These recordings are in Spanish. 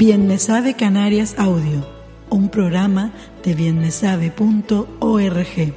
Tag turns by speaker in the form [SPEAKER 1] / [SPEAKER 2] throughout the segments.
[SPEAKER 1] Bien me sabe Canarias Audio, un programa de bienmesabe.org.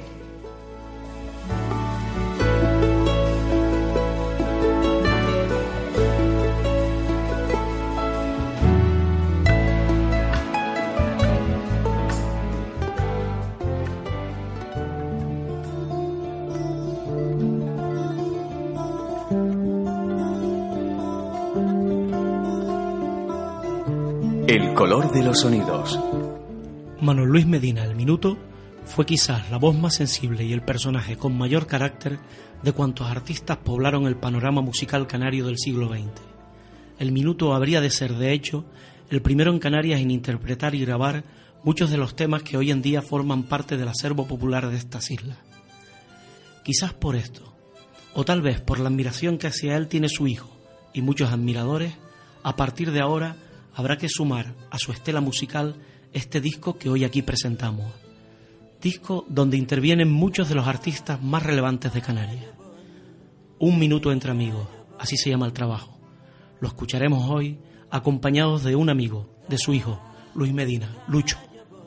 [SPEAKER 2] El color de los sonidos.
[SPEAKER 3] Manuel Luis Medina, el Minuto, fue quizás la voz más sensible y el personaje con mayor carácter de cuantos artistas poblaron el panorama musical canario del siglo XX. El Minuto habría de ser, de hecho, el primero en Canarias en interpretar y grabar muchos de los temas que hoy en día forman parte del acervo popular de estas islas. Quizás por esto, o tal vez por la admiración que hacia él tiene su hijo y muchos admiradores, a partir de ahora habrá que sumar a su estela musical este disco que hoy aquí presentamos. Disco donde intervienen muchos de los artistas más relevantes de Canarias. Un minuto entre amigos, así se llama el trabajo. Lo escucharemos hoy acompañados de un amigo, de su hijo, Luis Medina, Lucho.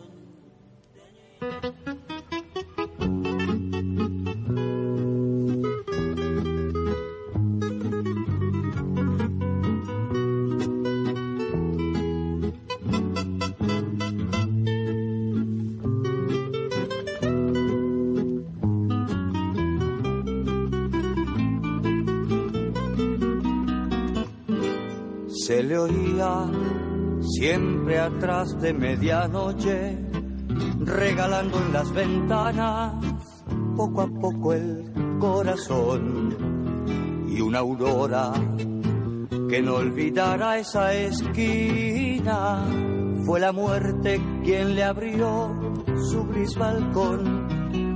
[SPEAKER 4] Se le oía siempre atrás de medianoche, regalando en las ventanas poco a poco el corazón, y una aurora que no olvidara esa esquina. Fue la muerte quien le abrió su gris balcón.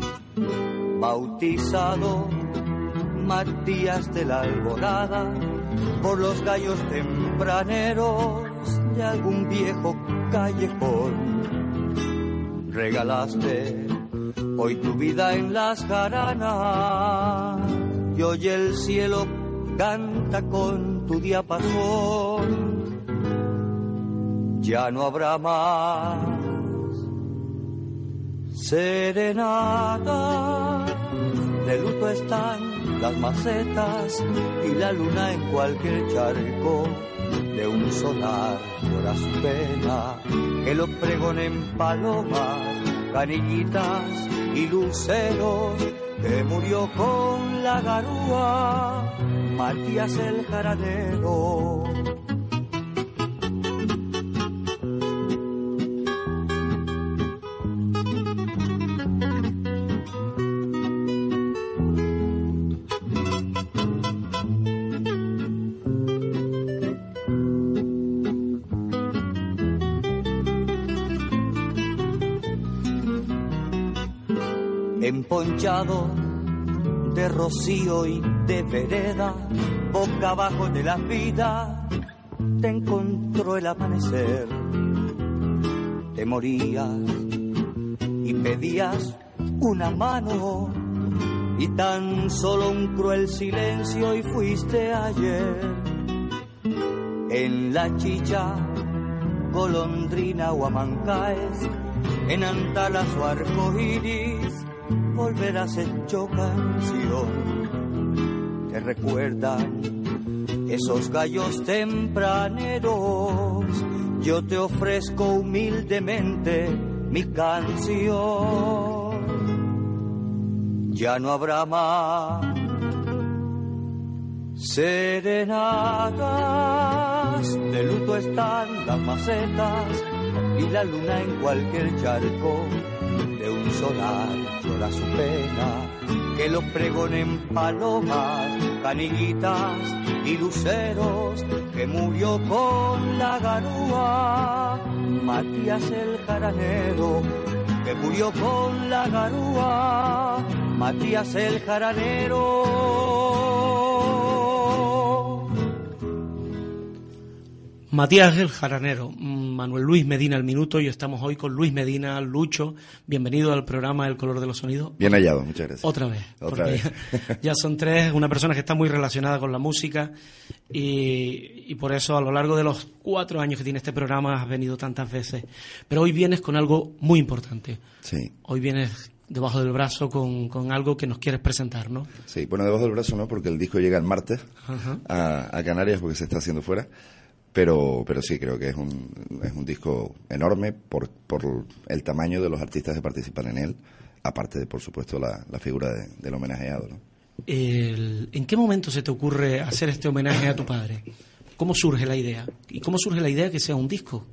[SPEAKER 4] Bautizado Matías de la Alborada por los gallos tempraneros de algún viejo callejón, regalaste hoy tu vida en las jaranas, y hoy el cielo canta con tu diapasón. Ya no habrá más serenatas, de luto están las macetas y la luna en cualquier charco. De un solar llora su pena, que lo pregonen palomas, canillitas y luceros, que murió con la garúa Matías el jaranero. Emponchado de rocío y de vereda, boca abajo de la vida, te encontró el amanecer. Te morías y pedías una mano, y tan solo un cruel silencio, y fuiste ayer. En la chicha, golondrina o amancaes, en Antalas o arcoíris, volverás hecho canción. Te recuerdan esos gallos tempraneros, yo te ofrezco humildemente mi canción. Ya no habrá más serenatas, de luto están las macetas y la luna en cualquier charco. De un solar llora su pena, que lo pregonen palomas, canillitas y luceros, que murió con la garúa Matías el jaranero, que murió con la garúa Matías el jaranero.
[SPEAKER 3] Matías el jaranero, Manuel Luis Medina El Minuto y estamos hoy con Luis Medina. Lucho, bienvenido al programa El Color de los Sonidos.
[SPEAKER 5] Bien hallado, muchas gracias.
[SPEAKER 3] Otra vez. Ya son tres, una persona que está muy relacionada con la música y por eso a lo largo de los 4 años que tiene este programa has venido tantas veces. Pero hoy vienes con algo muy importante.
[SPEAKER 5] Sí.
[SPEAKER 3] Hoy vienes debajo del brazo con algo que nos quieres presentar, ¿no?
[SPEAKER 5] Sí, bueno, debajo del brazo no, porque el disco llega el martes a Canarias porque se está haciendo fuera. Pero sí, creo que es un disco enorme por el tamaño de los artistas que participan en él, aparte de, por supuesto, la figura del homenajeado, ¿no?
[SPEAKER 3] ¿En qué momento se te ocurre hacer este homenaje a tu padre? ¿Cómo surge la idea? ¿Y cómo surge la idea que sea un disco?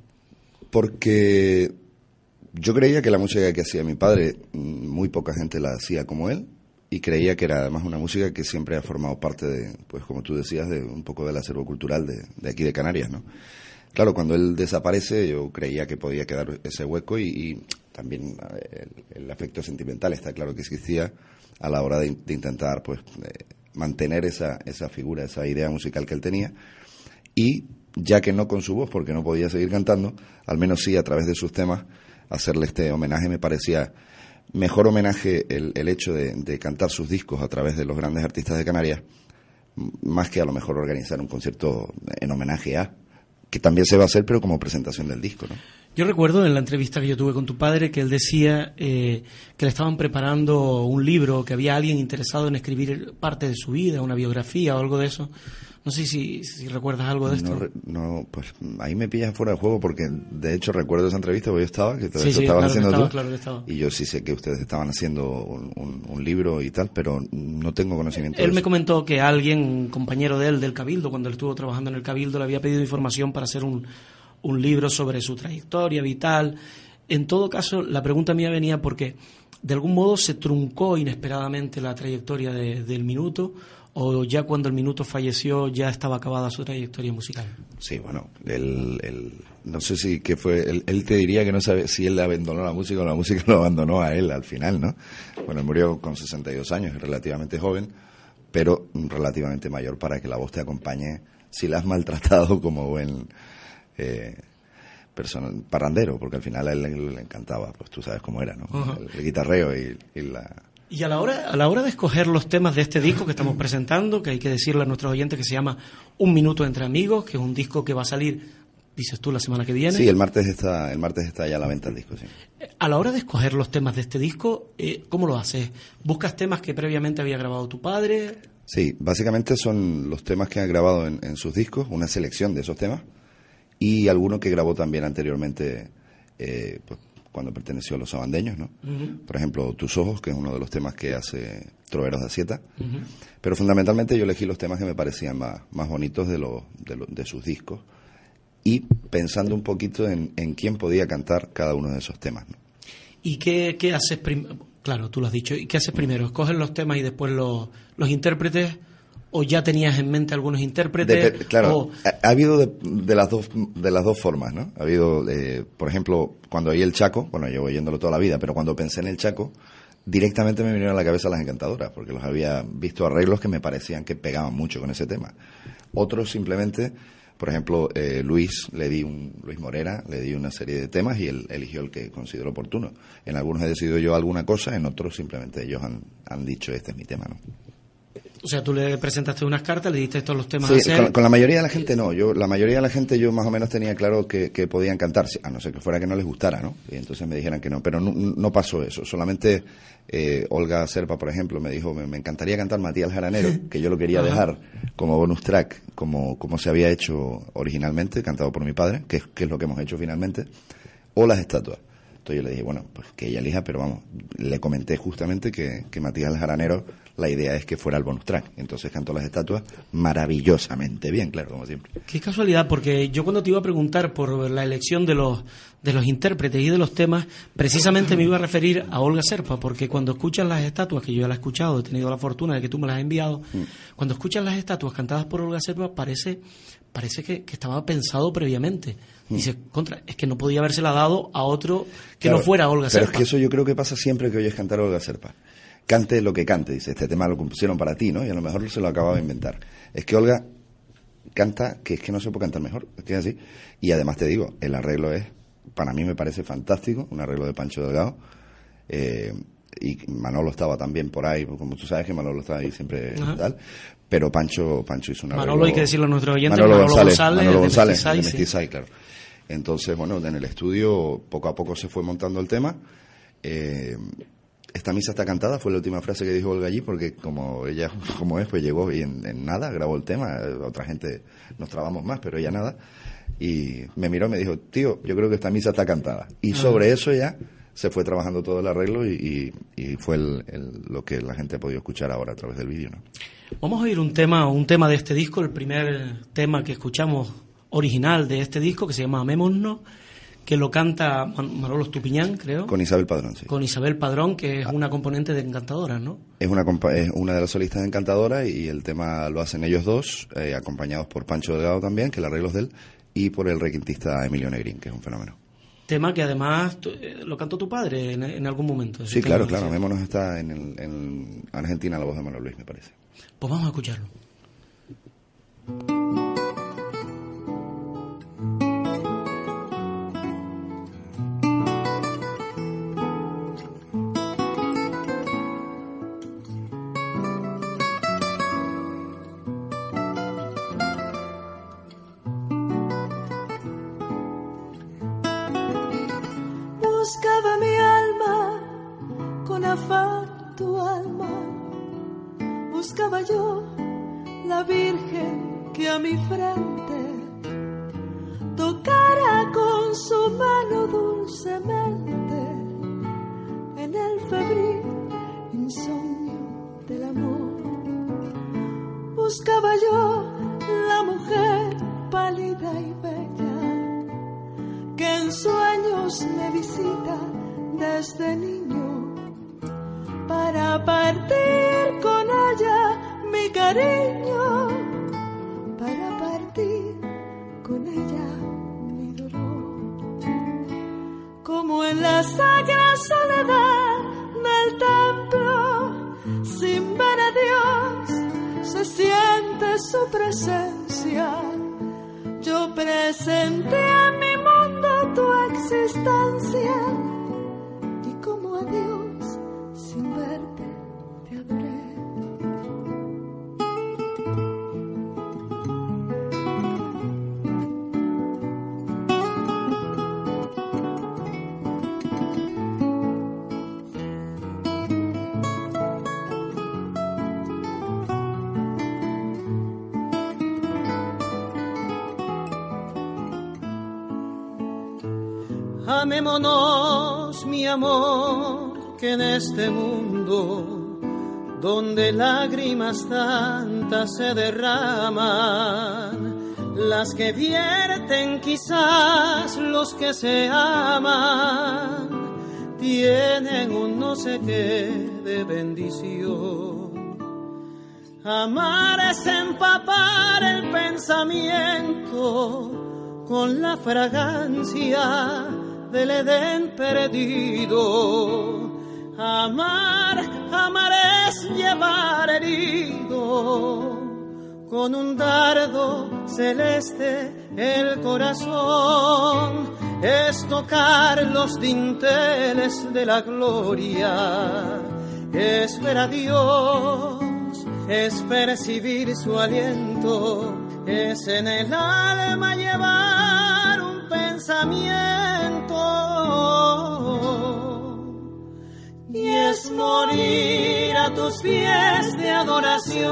[SPEAKER 3] Porque
[SPEAKER 5] yo creía que la música que hacía mi padre, muy poca gente la hacía como él, y creía que era además una música que siempre ha formado parte de, pues como tú decías, de un poco del acervo cultural de aquí de Canarias, ¿no? Claro, cuando él desaparece yo creía que podía quedar ese hueco y también el afecto sentimental está claro que existía a la hora de intentar pues mantener esa figura, esa idea musical que él tenía, y ya que no con su voz porque no podía seguir cantando, al menos sí a través de sus temas hacerle este homenaje me parecía mejor homenaje el hecho de cantar sus discos a través de los grandes artistas de Canarias, más que a lo mejor organizar un concierto en homenaje a, que también se va a hacer, pero como presentación del disco, ¿no?
[SPEAKER 3] Yo recuerdo en la entrevista que yo tuve con tu padre que él decía que le estaban preparando un libro, que había alguien interesado en escribir parte de su vida, una biografía o algo de eso. No sé si recuerdas algo de esto.
[SPEAKER 5] No, pues ahí me pillas fuera de juego porque de hecho recuerdo esa entrevista porque yo estaba, que todo esto
[SPEAKER 3] claro
[SPEAKER 5] estaban haciendo tú.
[SPEAKER 3] Claro que estaba.
[SPEAKER 5] Y yo sí sé que ustedes estaban haciendo un libro y tal, pero no tengo conocimiento de eso.
[SPEAKER 3] Él me comentó que alguien, un compañero de él del Cabildo, cuando él estuvo trabajando en el Cabildo, le había pedido información para hacer un libro sobre su trayectoria vital. En todo caso, la pregunta mía venía porque de algún modo se truncó inesperadamente la trayectoria del Minuto, o ya cuando el Minuto falleció ya estaba acabada su trayectoria musical.
[SPEAKER 5] Sí, bueno, no sé si que fue, él te diría que no sabe si él le abandonó la música o la música lo abandonó a él al final, ¿no? Bueno, él murió con 62 años, es relativamente joven, pero relativamente mayor para que la voz te acompañe si la has maltratado como buen parrandero, porque al final a él le encantaba, pues tú sabes cómo era, ¿no? El guitarreo y la...
[SPEAKER 3] Y a la hora de escoger los temas de este disco que estamos presentando, que hay que decirle a nuestros oyentes que se llama Un Minuto Entre Amigos, que es un disco que va a salir, dices tú, la semana que viene.
[SPEAKER 5] Sí, el martes está ya a la venta el disco, sí.
[SPEAKER 3] A la hora de escoger los temas de este disco, ¿cómo lo haces? ¿Buscas temas que previamente había grabado tu padre?
[SPEAKER 5] Sí, básicamente son los temas que ha grabado en sus discos, una selección de esos temas, y alguno que grabó también anteriormente, pues cuando perteneció a los Sabandeños, ¿no? Por ejemplo, Tus Ojos, que es uno de los temas que hace Troveros de Asieta. Pero fundamentalmente yo elegí los temas que me parecían más bonitos de sus discos y pensando un poquito en quién podía cantar cada uno de esos temas, ¿no?
[SPEAKER 3] ¿Y qué haces primero? Claro, tú lo has dicho. ¿Y qué haces primero? ¿Escoges los temas y después los intérpretes? ¿O ya tenías en mente algunos intérpretes?
[SPEAKER 5] Claro, ha habido de las dos formas, ¿no? Ha habido, por ejemplo, cuando oí el Chaco, bueno, llevo oyéndolo toda la vida, pero cuando pensé en el Chaco, directamente me vinieron a la cabeza Las Encantadoras, porque los había visto arreglos que me parecían que pegaban mucho con ese tema. Otros simplemente, por ejemplo, Luis Morera, le di una serie de temas y él eligió el que consideró oportuno. En algunos he decidido yo alguna cosa, en otros simplemente ellos han dicho este es mi tema, ¿no?
[SPEAKER 3] O sea, tú le presentaste unas cartas, le diste todos los temas
[SPEAKER 5] sí,
[SPEAKER 3] a hacer.
[SPEAKER 5] Con la mayoría de la gente no. La mayoría de la gente yo más o menos tenía claro que podían cantar, a no ser que fuera que no les gustara, ¿no? Y entonces me dijeran que no. Pero no pasó eso. Solamente Olga Serpa, por ejemplo, me dijo, me encantaría cantar Matías Jaranero, que yo lo quería dejar como bonus track, como se había hecho originalmente, cantado por mi padre, que es lo que hemos hecho finalmente, o Las Estatuas. Entonces yo le dije, bueno, pues que ella elija, pero vamos, le comenté justamente que Matías Jaranero, la idea es que fuera el bonus track. Entonces cantó Las Estatuas maravillosamente bien, claro, como siempre.
[SPEAKER 3] Qué casualidad, porque yo cuando te iba a preguntar por la elección de los intérpretes y de los temas, precisamente me iba a referir a Olga Serpa, porque cuando escuchas Las Estatuas, que yo ya la he escuchado, he tenido la fortuna de que tú me las has enviado, cuando escuchas Las Estatuas cantadas por Olga Serpa, parece que estaba pensado previamente. Dice, es que no podía habérsela dado a otro que no fuera Olga Serpa.
[SPEAKER 5] Pero es que eso yo creo que pasa siempre que oyes cantar a Olga Serpa. Cante lo que cante, dice, este tema lo compusieron para ti, ¿no? Y a lo mejor se lo acababa de inventar. Es que Olga canta, que es que no se puede cantar mejor, es que es así. Y además te digo, el arreglo es, para mí me parece fantástico, un arreglo de Pancho Delgado, y Manolo estaba también por ahí, como tú sabes que Manolo está ahí siempre tal, pero Pancho hizo un arreglo.
[SPEAKER 3] Manolo, hay que decirlo a nuestros oyentes,
[SPEAKER 5] Manolo González,
[SPEAKER 3] de
[SPEAKER 5] de
[SPEAKER 3] Mestizay,
[SPEAKER 5] Mestizay, claro. Entonces, bueno, en el estudio poco a poco se fue montando el tema. Esta misa está cantada, fue la última frase que dijo Olga allí, porque como ella, como es, pues llegó y en nada grabó el tema. Otra gente nos trabamos más, pero ella nada. Y me miró y me dijo, tío, yo creo que esta misa está cantada. Y sobre eso ya se fue trabajando todo el arreglo y fue lo que la gente ha podido escuchar ahora a través del vídeo, ¿no?
[SPEAKER 3] Vamos a oír un tema de este disco, el primer tema que escuchamos original de este disco, que se llama Amémonos, que lo canta Manolo Estupiñán, creo.
[SPEAKER 5] Con Isabel Padrón, sí.
[SPEAKER 3] Con Isabel Padrón, que es una componente de Encantadoras, ¿no?
[SPEAKER 5] Es una de las solistas de Encantadoras y el tema lo hacen ellos dos, acompañados por Pancho Delgado también, que el arreglo es de él, y por el requintista Emilio Negrín, que es un fenómeno. Tema
[SPEAKER 3] que además lo cantó tu padre en algún momento.
[SPEAKER 5] Sí, claro. Amémonos está en Argentina, la voz de Manuel Luis, me parece.
[SPEAKER 3] Pues vamos a escucharlo.
[SPEAKER 6] Buscaba mi alma con afán tu alma, buscaba yo la Virgen que a mi frente tocara con su mano dulcemente en el febril insomnio del amor. Buscaba yo la mujer pálida y bella que en sueños me visita desde niño, para partir con ella mi cariño, para partir con ella mi dolor. Como en la sagrada soledad del templo, sin ver a Dios, se siente su presencia. Yo presenté a mi mundo tu existencia y como a Dios sin verte te adoré.
[SPEAKER 7] Amémonos, mi amor, que en este mundo donde lágrimas tantas se derraman, las que vierten quizás los que se aman, tienen un no sé qué de bendición. Amar es empapar el pensamiento con la fragancia del Edén perdido. Amar es llevar herido con un dardo celeste el corazón. Es tocar los dinteles de la gloria. Es ver a Dios, es percibir su aliento. Es en el alma llevar un pensamiento. Y es morir a tus pies de adoración.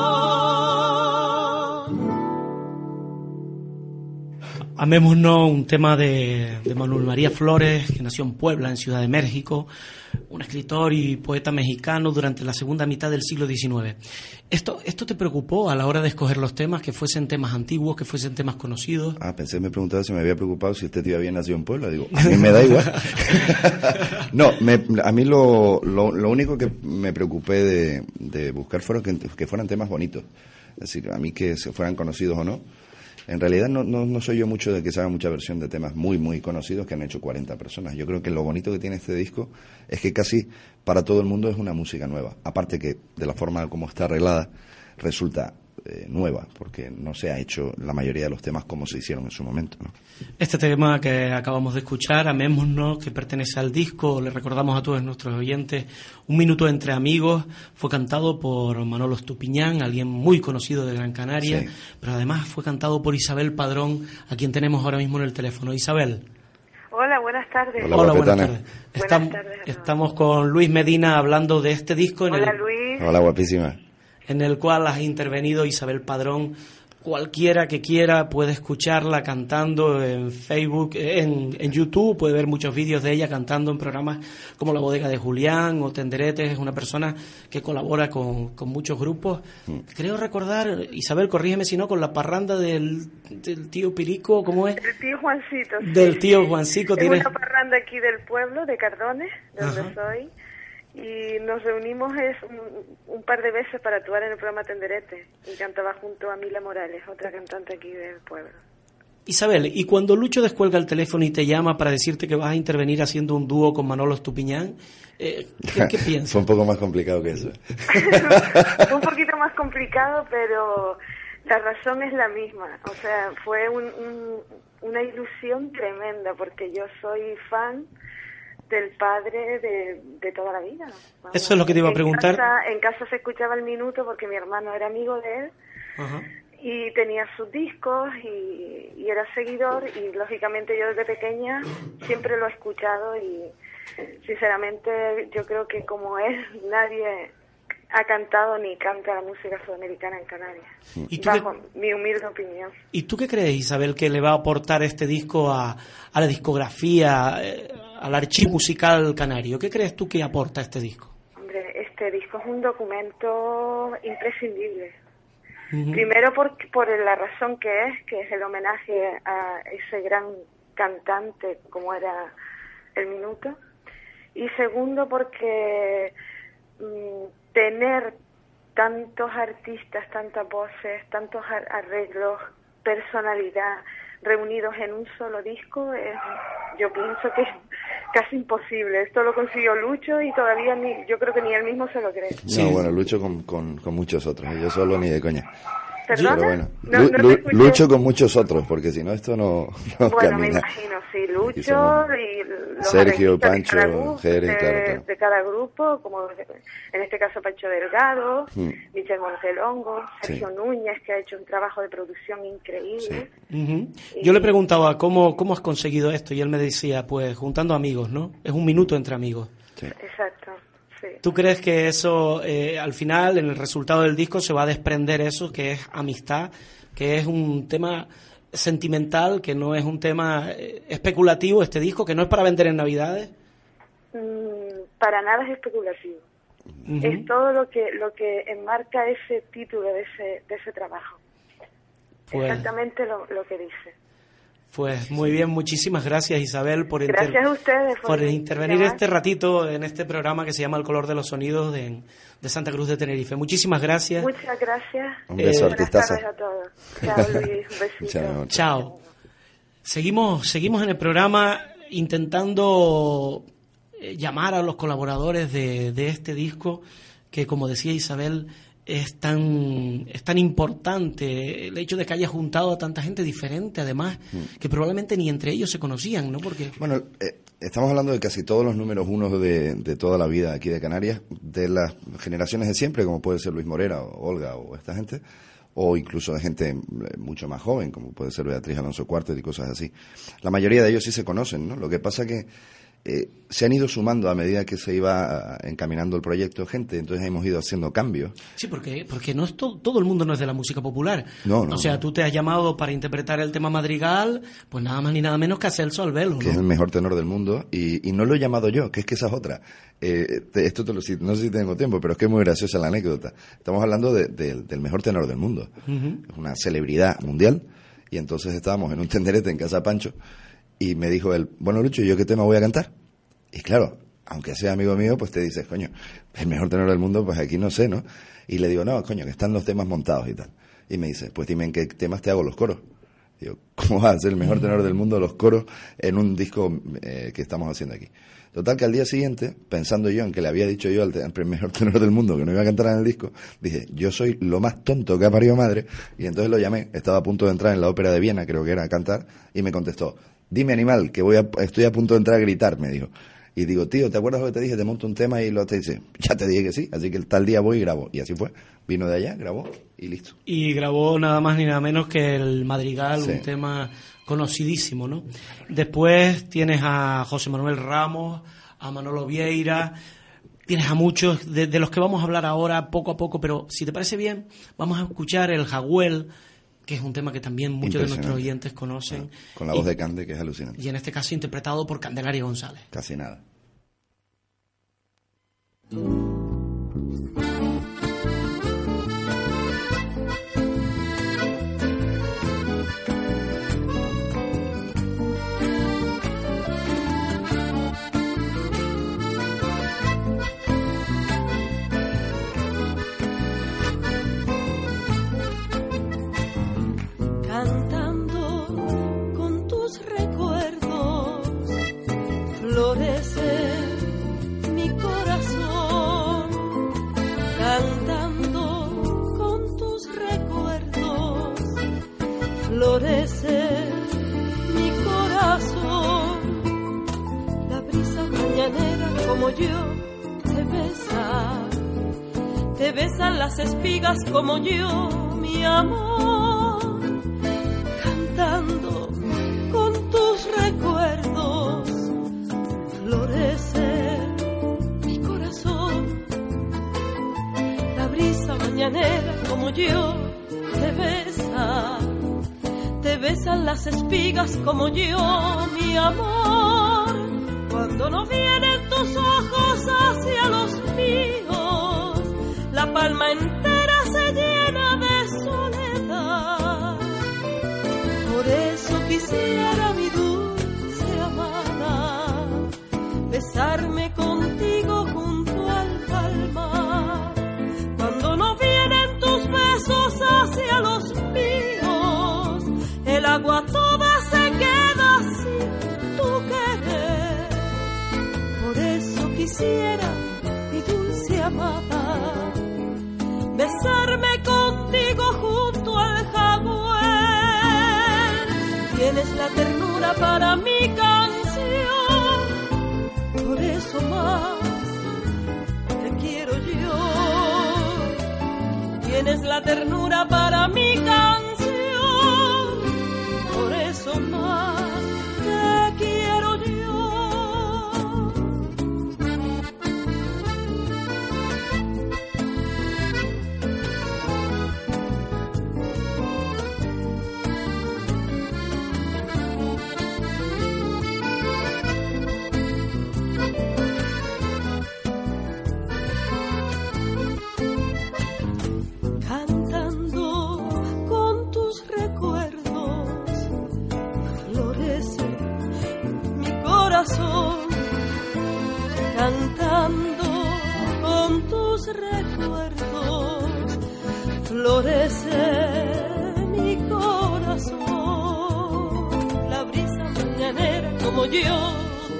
[SPEAKER 3] Amémonos, un tema de Manuel María Flores, que nació en Puebla, en Ciudad de México, un escritor y poeta mexicano durante la segunda mitad del siglo XIX. ¿Esto te preocupó a la hora de escoger los temas, que fuesen temas antiguos, que fuesen temas conocidos?
[SPEAKER 5] Pensé que me preguntaba si me había preocupado si este tío había nacido en Puebla. Digo, a mí me da igual. No, a mí lo único que me preocupé de buscar fueron que fueran temas bonitos. Es decir, a mí que se fueran conocidos o no. En realidad no soy yo mucho de que se haga mucha versión de temas muy, muy conocidos que han hecho 40 personas. Yo creo que lo bonito que tiene este disco es que casi para todo el mundo es una música nueva. Aparte que de la forma como está arreglada resulta nueva, porque no se ha hecho la mayoría de los temas como se hicieron en su momento, ¿no?
[SPEAKER 3] Este tema que acabamos de escuchar, Amémonos, que pertenece al disco, le recordamos a todos nuestros oyentes, Un minuto entre amigos, fue cantado por Manolo Estupiñán, alguien muy conocido de Gran Canaria, sí. Pero además fue cantado por Isabel Padrón, a quien tenemos ahora mismo en el teléfono. Isabel.
[SPEAKER 8] Hola, buenas tardes.
[SPEAKER 3] Hola, buenas tardes. Estamos con Luis Medina hablando de este disco.
[SPEAKER 8] Hola, Luis.
[SPEAKER 5] Hola, guapísima.
[SPEAKER 3] En el cual has intervenido, Isabel Padrón. Cualquiera que quiera puede escucharla cantando en Facebook, en YouTube, puede ver muchos vídeos de ella cantando en programas como La Bodega de Julián o Tenderetes. Es una persona que colabora con muchos grupos. Creo recordar, Isabel, corrígeme si no, con la parranda del tío Pirico, ¿cómo es?
[SPEAKER 8] Del tío Juancito. Sí.
[SPEAKER 3] Del tío Juancito.
[SPEAKER 8] Es una parranda aquí del pueblo, de Cardones, donde soy. Y nos reunimos un par de veces para actuar en el programa Tenderete y cantaba junto a Mila Morales, otra cantante aquí del pueblo.
[SPEAKER 3] Isabel, ¿y cuando Lucho descuelga el teléfono y te llama para decirte que vas a intervenir haciendo un dúo con Manolo Estupiñán, ¿qué piensas?
[SPEAKER 5] Fue un poco más complicado que eso.
[SPEAKER 8] Fue un poquito más complicado, pero la razón es la misma. O sea, fue una ilusión tremenda porque yo soy fan del padre de toda la vida. Vamos.
[SPEAKER 3] Eso es lo que te iba a preguntar.
[SPEAKER 8] En casa se escuchaba el minuto porque mi hermano era amigo de él. Ajá. Y tenía sus discos y era seguidor y lógicamente yo desde pequeña siempre lo he escuchado y sinceramente yo creo que como él nadie ha cantado ni canta la música sudamericana en Canarias, bajo mi humilde opinión.
[SPEAKER 3] ¿Y tú qué crees, Isabel, que le va a aportar este disco a la discografía, al archivo musical canario? ¿Qué crees tú que aporta este disco?
[SPEAKER 8] Hombre, este disco es un documento imprescindible. Primero por la razón que es el homenaje a ese gran cantante como era el Minuto. Y segundo porque tener tantos artistas, tantas voces, tantos arreglos, personalidad reunidos en un solo disco, yo pienso que es casi imposible. Esto lo consiguió Lucho y todavía yo creo que ni él mismo se lo cree.
[SPEAKER 5] No, bueno, Lucho con muchos otros, yo solo ni de coña.
[SPEAKER 8] ¿Perdona?
[SPEAKER 5] Pero bueno, Lucho con muchos otros, porque si no esto no
[SPEAKER 8] bueno,
[SPEAKER 5] camina.
[SPEAKER 8] Me imagino, sí, Lucho y los
[SPEAKER 5] Sergio, Pancho, Jerez, claro.
[SPEAKER 8] De cada grupo, como en este caso Pancho Delgado, Michel Montelongo, Sergio Núñez, que ha hecho un trabajo de producción increíble.
[SPEAKER 3] Sí. Yo le preguntaba, ¿cómo has conseguido esto? Y él me decía, pues juntando amigos, ¿no? Es un minuto entre amigos.
[SPEAKER 5] Sí.
[SPEAKER 8] Exacto. Sí.
[SPEAKER 3] ¿Tú crees que eso, al final, en el resultado del disco, se va a desprender eso, que es amistad, que es un tema sentimental, que no es un tema especulativo, este disco, que no es para vender en Navidades?
[SPEAKER 8] Para nada es especulativo. Es todo lo que enmarca ese título de ese trabajo. Pues, exactamente lo que dice.
[SPEAKER 3] Pues muy bien, muchísimas gracias, Isabel, por
[SPEAKER 8] gracias a ustedes
[SPEAKER 3] por intervenir este ratito en este programa que se llama El Color de los Sonidos de Santa Cruz de Tenerife. Muchísimas gracias.
[SPEAKER 8] Muchas gracias.
[SPEAKER 5] Un beso, artistaza.
[SPEAKER 8] Buenas tardes a todos. Chao, Luis. Un besito.
[SPEAKER 3] Chao. Seguimos en el programa intentando llamar a los colaboradores de este disco que, como decía Isabel, es tan importante el hecho de que haya juntado a tanta gente diferente, además, que probablemente ni entre ellos se conocían, ¿no? Porque
[SPEAKER 5] bueno, estamos hablando de casi todos los números unos de toda la vida aquí de Canarias, de las generaciones de siempre, como puede ser Luis Morera o Olga o esta gente, o incluso de gente mucho más joven, como puede ser Beatriz Alonso Cuartet y cosas así. La mayoría de ellos sí se conocen, ¿no? Lo que pasa que se han ido sumando a medida que se iba encaminando el proyecto gente, entonces hemos ido haciendo cambios.
[SPEAKER 3] Sí, porque no es todo el mundo no es de la música popular.
[SPEAKER 5] No,
[SPEAKER 3] o sea, tú te has llamado para interpretar el tema Madrigal, pues nada más ni nada menos que a Celso Albelo, ¿no?
[SPEAKER 5] Que es el mejor tenor del mundo, y no lo he llamado yo, que es que esa es otra. Esto no sé si tengo tiempo, pero es que es muy graciosa la anécdota. Estamos hablando del mejor tenor del mundo. Es una celebridad mundial, y entonces estábamos en un tenderete en casa de Pancho, y me dijo él, bueno, Lucho, ¿yo qué tema voy a cantar? Y claro, aunque sea amigo mío, pues te dices, coño, el mejor tenor del mundo, pues aquí no sé, ¿no? Y le digo, no, coño, que están los temas montados y tal. Y me dice, pues dime en qué temas te hago los coros. Digo, ¿cómo vas a ser el mejor tenor del mundo de los coros en un disco que estamos haciendo aquí? Total que al día siguiente, pensando yo en que le había dicho yo al mejor tenor del mundo que no iba a cantar en el disco, dije, yo soy lo más tonto que ha parido madre, y entonces lo llamé, estaba a punto de entrar en la ópera de Viena, creo que era, a cantar, y me contestó, dime animal, que estoy a punto de entrar a gritar, me dijo. Y digo, tío, ¿te acuerdas lo que te dije? Te monto un tema y lo te dice, ya te dije que sí, así que tal día voy y grabo. Y así fue, vino de allá, grabó y listo.
[SPEAKER 3] Y grabó nada más ni nada menos que el Madrigal, sí. Un tema conocidísimo, ¿no? Después tienes a José Manuel Ramos, a Manolo Vieira, tienes a muchos de los que vamos a hablar ahora poco a poco, pero si te parece bien, vamos a escuchar el Jagüel, que es un tema que también muchos de nuestros oyentes conocen.
[SPEAKER 5] Con la voz de Cande, que es alucinante.
[SPEAKER 3] Y en este caso interpretado por Candelaria González.
[SPEAKER 5] Casi nada.
[SPEAKER 6] Florece mi corazón, la brisa mañanera como yo te besan las espigas como yo, mi amor, cantando con tus recuerdos, florece mi corazón, la brisa mañanera como yo te besan las espigas como yo, mi amor, cuando no vienen tus ojos hacia los míos, la palma entera se llena de soledad, por eso quisiera mi dulce amada, besarme contigo junto al palmar, cuando no vienen tus besos hacia los míos, el agua toda se queda sin tu querer. Por eso quisiera, mi dulce amada, besarme contigo junto al Jagüel. Tienes la ternura para mi canción, por eso más te quiero yo. Tienes la ternura para mi canción, por eso más te quiero yo. Cantando con tus recuerdos, florece mi corazón, cantando con tus recuerdos, florece mi corazón, la brisa mañanera como yo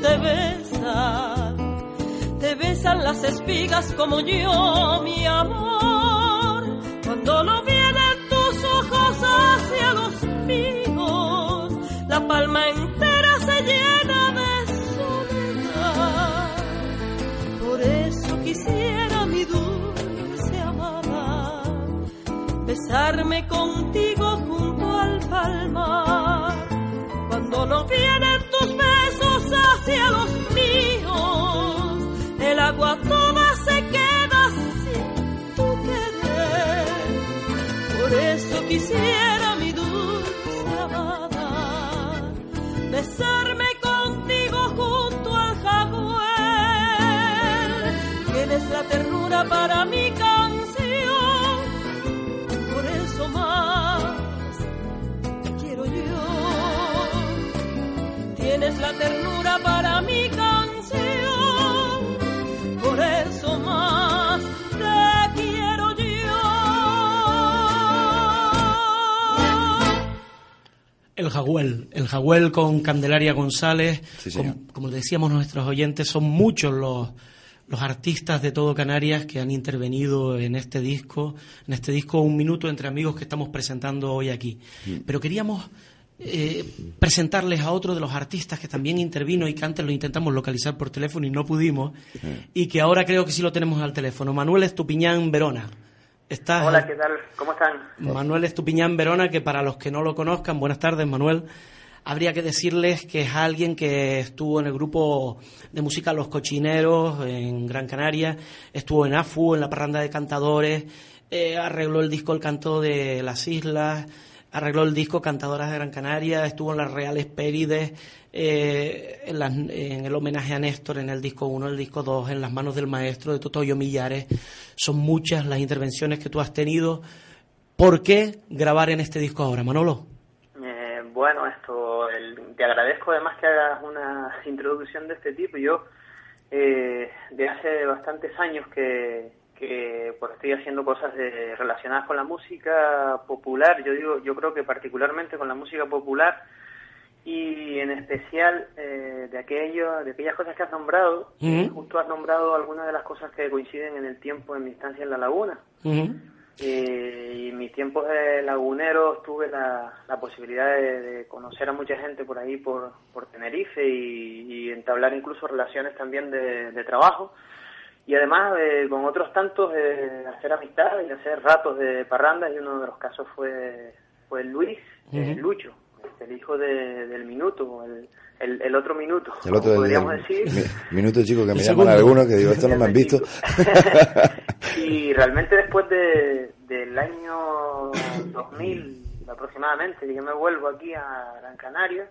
[SPEAKER 6] te besan las espigas como yo, mi amor, cuando no vienen tus ojos hacia los míos, la palma entera se llena de soledad, por eso quisiera mi dulce amada, besarme contigo junto al palmar, cuando no vienen tus besos hacia los míos, el agua toda se queda sin tu querer, por eso quisiera mi dulce amada, besarme contigo junto al Jagüel. Tienes la ternura para mi canción, por eso más te quiero yo. Tienes la ternura para mi canción, por eso más te quiero yo.
[SPEAKER 3] Jagüel con Candelaria González.
[SPEAKER 5] Sí,
[SPEAKER 3] como decíamos nuestros oyentes, son muchos los artistas de todo Canarias que han intervenido en este disco Un Minuto entre Amigos que estamos presentando hoy aquí. Pero queríamos presentarles a otro de los artistas que también intervino y que antes lo intentamos localizar por teléfono y no pudimos, y que ahora creo que sí lo tenemos al teléfono. Manuel Estupiñán Verona.
[SPEAKER 9] Hola, ¿qué tal? ¿Cómo están?
[SPEAKER 3] Manuel Estupiñán Verona, que para los que no lo conozcan, buenas tardes, Manuel. Habría que decirles que es alguien que estuvo en el grupo de música Los Cochineros en Gran Canaria, estuvo en AFU, en la Parranda de Cantadores, arregló el disco El Canto de las Islas, arregló el disco Cantadoras de Gran Canaria, estuvo en las Reales Pérides, en el homenaje a Néstor en el disco 1, el disco 2, en Las Manos del Maestro de Totoyo Millares. Son muchas las intervenciones que tú has tenido. ¿Por qué grabar en este disco ahora, Manolo?
[SPEAKER 9] Bueno, te agradezco además que hagas una introducción de este tipo. Yo de hace bastantes años que pues estoy haciendo cosas relacionadas con la música popular. Yo creo que particularmente con la música popular y en especial de aquellas cosas que has nombrado. Justo has nombrado algunas de las cosas que coinciden en el tiempo en mi estancia en La Laguna. Y en mis tiempos de lagunero tuve la posibilidad de conocer a mucha gente por ahí, por Tenerife, y entablar incluso relaciones también de trabajo. Y además con otros tantos hacer amistad y hacer ratos de parranda, y uno de los casos fue Luis, Lucho, el hijo del Minuto, el otro Minuto,
[SPEAKER 5] el otro
[SPEAKER 9] podríamos decir.
[SPEAKER 5] Minuto chico que me llaman algunos que digo, esto no me han visto.
[SPEAKER 9] Y realmente después del año 2000 aproximadamente, que yo me vuelvo aquí a Gran Canaria,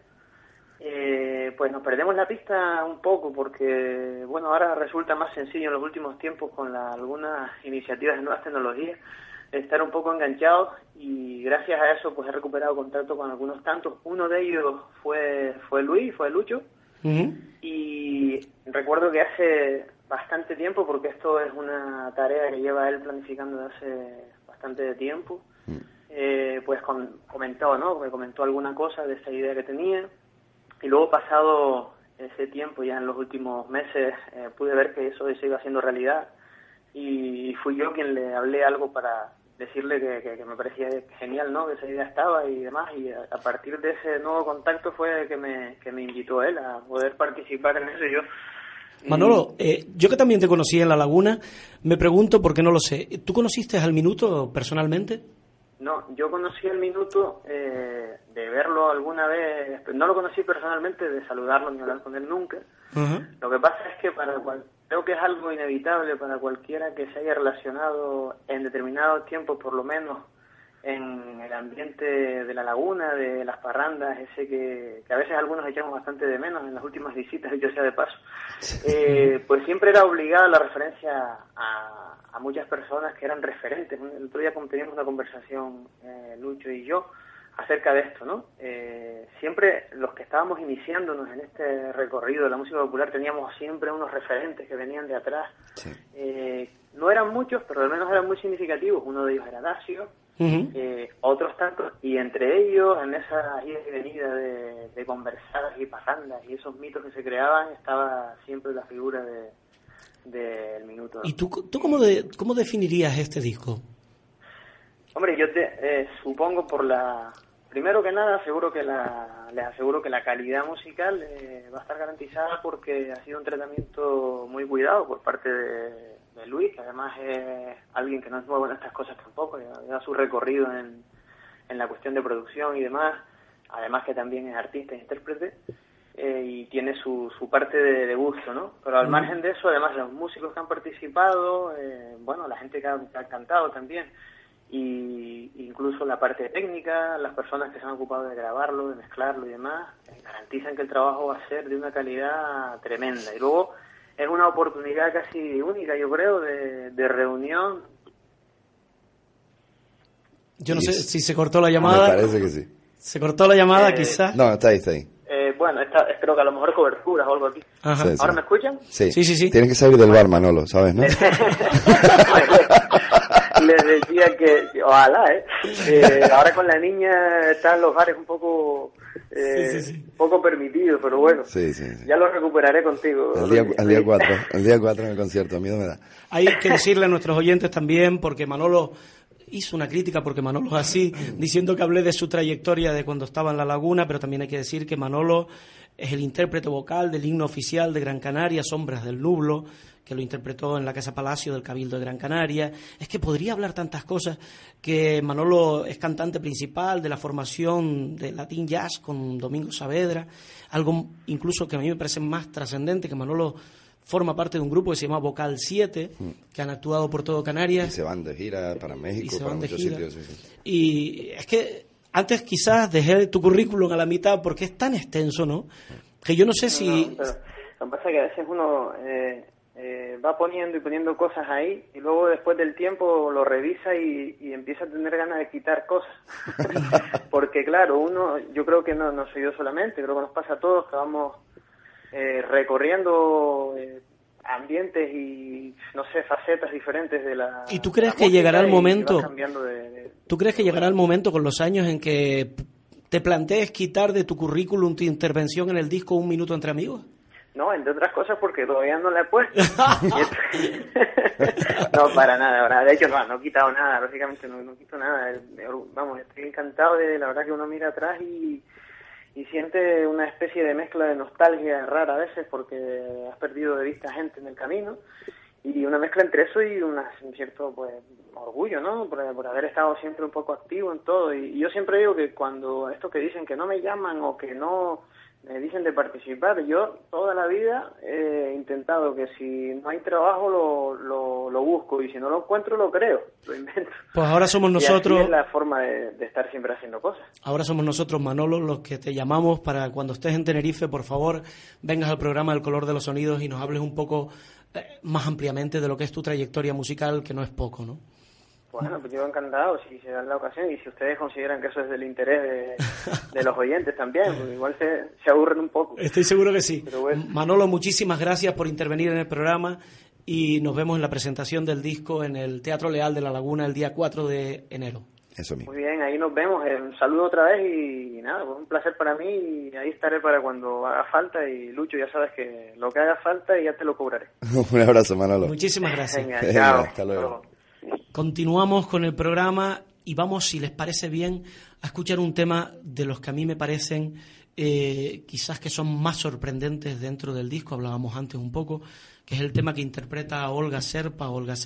[SPEAKER 9] pues nos perdemos la pista un poco, porque bueno, ahora resulta más sencillo en los últimos tiempos con algunas iniciativas de nuevas tecnologías estar un poco enganchados, y gracias a eso pues he recuperado contacto con algunos tantos. Uno de ellos fue Lucho, y recuerdo que hace bastante tiempo, porque esto es una tarea que lleva él planificando desde hace bastante tiempo, pues me comentó alguna cosa de esa idea que tenía. Y luego, pasado ese tiempo, ya en los últimos meses, pude ver que eso se iba haciendo realidad, y fui yo quien le hablé algo para decirle que me parecía genial, ¿no?, que esa idea estaba y demás, y a partir de ese nuevo contacto fue que me invitó él a poder participar en eso. Y yo,
[SPEAKER 3] Manolo, yo que también te conocí en La Laguna, me pregunto, porque no lo sé, ¿tú conociste al Minuto personalmente?
[SPEAKER 9] No, yo conocí al Minuto de verlo alguna vez, no lo conocí personalmente, de saludarlo ni hablar con él nunca. Lo que pasa es que creo que es algo inevitable para cualquiera que se haya relacionado en determinados tiempos, por lo menos en el ambiente de La Laguna, de las parrandas, ese que a veces algunos echamos bastante de menos en las últimas visitas, yo sea de paso. Pues siempre era obligada la referencia a muchas personas que eran referentes. El otro día teníamos una conversación, Lucho y yo, acerca de esto, ¿no? Siempre los que estábamos iniciándonos en este recorrido de la música popular teníamos siempre unos referentes que venían de atrás. No eran muchos, pero al menos eran muy significativos. Uno de ellos era Dacio, otros tantos, y entre ellos, en esa ida y venida de conversadas y parrandas y esos mitos que se creaban, estaba siempre la figura del Minuto, ¿no?
[SPEAKER 3] ¿Y tú cómo definirías este disco?
[SPEAKER 9] Hombre, yo supongo primero que nada, les aseguro que la calidad musical va a estar garantizada, porque ha sido un tratamiento muy cuidado por parte de Luis, que además es alguien que no es nuevo en estas cosas tampoco, ya su recorrido en la cuestión de producción y demás, además que también es artista e intérprete, y tiene su parte de gusto, ¿no? Pero al margen de eso, además los músicos que han participado, la gente que ha cantado también, y incluso la parte técnica, las personas que se han ocupado de grabarlo, de mezclarlo y demás, garantizan que el trabajo va a ser de una calidad tremenda. Y luego es una oportunidad casi única, yo creo, de reunión. Yo no sé si se cortó la llamada.
[SPEAKER 5] Me parece que sí.
[SPEAKER 3] ¿Se cortó la llamada, quizás?
[SPEAKER 5] No, está ahí.
[SPEAKER 9] Creo que a lo mejor coberturas o algo aquí.
[SPEAKER 3] Ajá.
[SPEAKER 5] Sí,
[SPEAKER 9] ¿Ahora me escuchan?
[SPEAKER 5] Sí.
[SPEAKER 3] Tienes
[SPEAKER 5] Tienes que salir del bar, Manolo, ¿sabes, no?
[SPEAKER 9] Les decía que, ojalá, ahora con la niña están los bares un poco poco permitido, pero bueno, ya lo recuperaré contigo.
[SPEAKER 5] El día 4 en el concierto, miedo me da.
[SPEAKER 3] Hay que decirle a nuestros oyentes también, porque Manolo hizo una crítica, porque Manolo es así, diciendo que hablé de su trayectoria de cuando estaba en La Laguna, pero también hay que decir que Manolo es el intérprete vocal del himno oficial de Gran Canaria, Sombras del Nublo, que lo interpretó en la Casa Palacio del Cabildo de Gran Canaria. Es que podría hablar tantas cosas, que Manolo es cantante principal de la formación de Latin Jazz con Domingo Saavedra, algo incluso que a mí me parece más trascendente, que Manolo forma parte de un grupo que se llama Vocal 7, que han actuado por todo Canarias.
[SPEAKER 5] Y se van de gira para México, para muchos sitios.
[SPEAKER 3] Y es que antes quizás dejé tu currículum a la mitad porque es tan extenso, ¿no? Que yo no sé si...
[SPEAKER 9] Pero lo que pasa es que a veces uno va poniendo cosas ahí y luego después del tiempo lo revisa y empieza a tener ganas de quitar cosas. Porque claro, yo creo que no soy yo solamente, creo que nos pasa a todos que vamos recorriendo ambientes y, no sé, facetas diferentes de la...
[SPEAKER 3] ¿Y tú crees que llegará el momento... ¿Tú crees que llegará el momento con los años en que te plantees quitar de tu currículum tu intervención en el disco Un Minuto Entre Amigos?
[SPEAKER 9] No, entre otras cosas porque todavía no la he puesto. No, para nada. De hecho, no he quitado nada. Lógicamente no quito nada. Vamos, estoy encantado de la verdad que uno mira atrás y siente una especie de mezcla de nostalgia rara a veces porque has perdido de vista gente en el camino y una mezcla entre eso y un cierto pues orgullo, ¿no? Por haber estado siempre un poco activo en todo. Y yo siempre digo que cuando esto que dicen que no me llaman o que no me dicen de participar, yo toda la vida he intentado que si no hay trabajo lo busco y si no lo encuentro lo creo, lo invento.
[SPEAKER 3] Pues ahora somos nosotros...
[SPEAKER 9] Y así es la forma de estar siempre haciendo cosas.
[SPEAKER 3] Ahora somos nosotros, Manolo, los que te llamamos para cuando estés en Tenerife, por favor, vengas al programa El Color de los Sonidos y nos hables un poco más ampliamente de lo que es tu trayectoria musical, que no es poco, ¿no?
[SPEAKER 9] Bueno, pues yo encantado si se dan la ocasión y si ustedes consideran que eso es del interés de los oyentes también, pues igual se aburren un poco.
[SPEAKER 3] Estoy seguro que sí.
[SPEAKER 9] Pero bueno.
[SPEAKER 3] Manolo, muchísimas gracias por intervenir en el programa y nos vemos en la presentación del disco en el Teatro Leal de La Laguna el día 4 de enero.
[SPEAKER 5] Eso mismo.
[SPEAKER 9] Muy bien, ahí nos vemos. Un saludo otra vez y nada, pues un placer para mí y ahí estaré para cuando haga falta y Lucho, ya sabes que lo que haga falta y ya te lo cobraré.
[SPEAKER 5] Un abrazo, Manolo.
[SPEAKER 3] Muchísimas gracias.
[SPEAKER 9] Venga, chao.
[SPEAKER 5] Hasta luego.
[SPEAKER 3] Continuamos con el programa y vamos, si les parece bien, a escuchar un tema de los que a mí me parecen quizás que son más sorprendentes dentro del disco. Hablábamos antes un poco, que es el tema que interpreta Olga Serpa,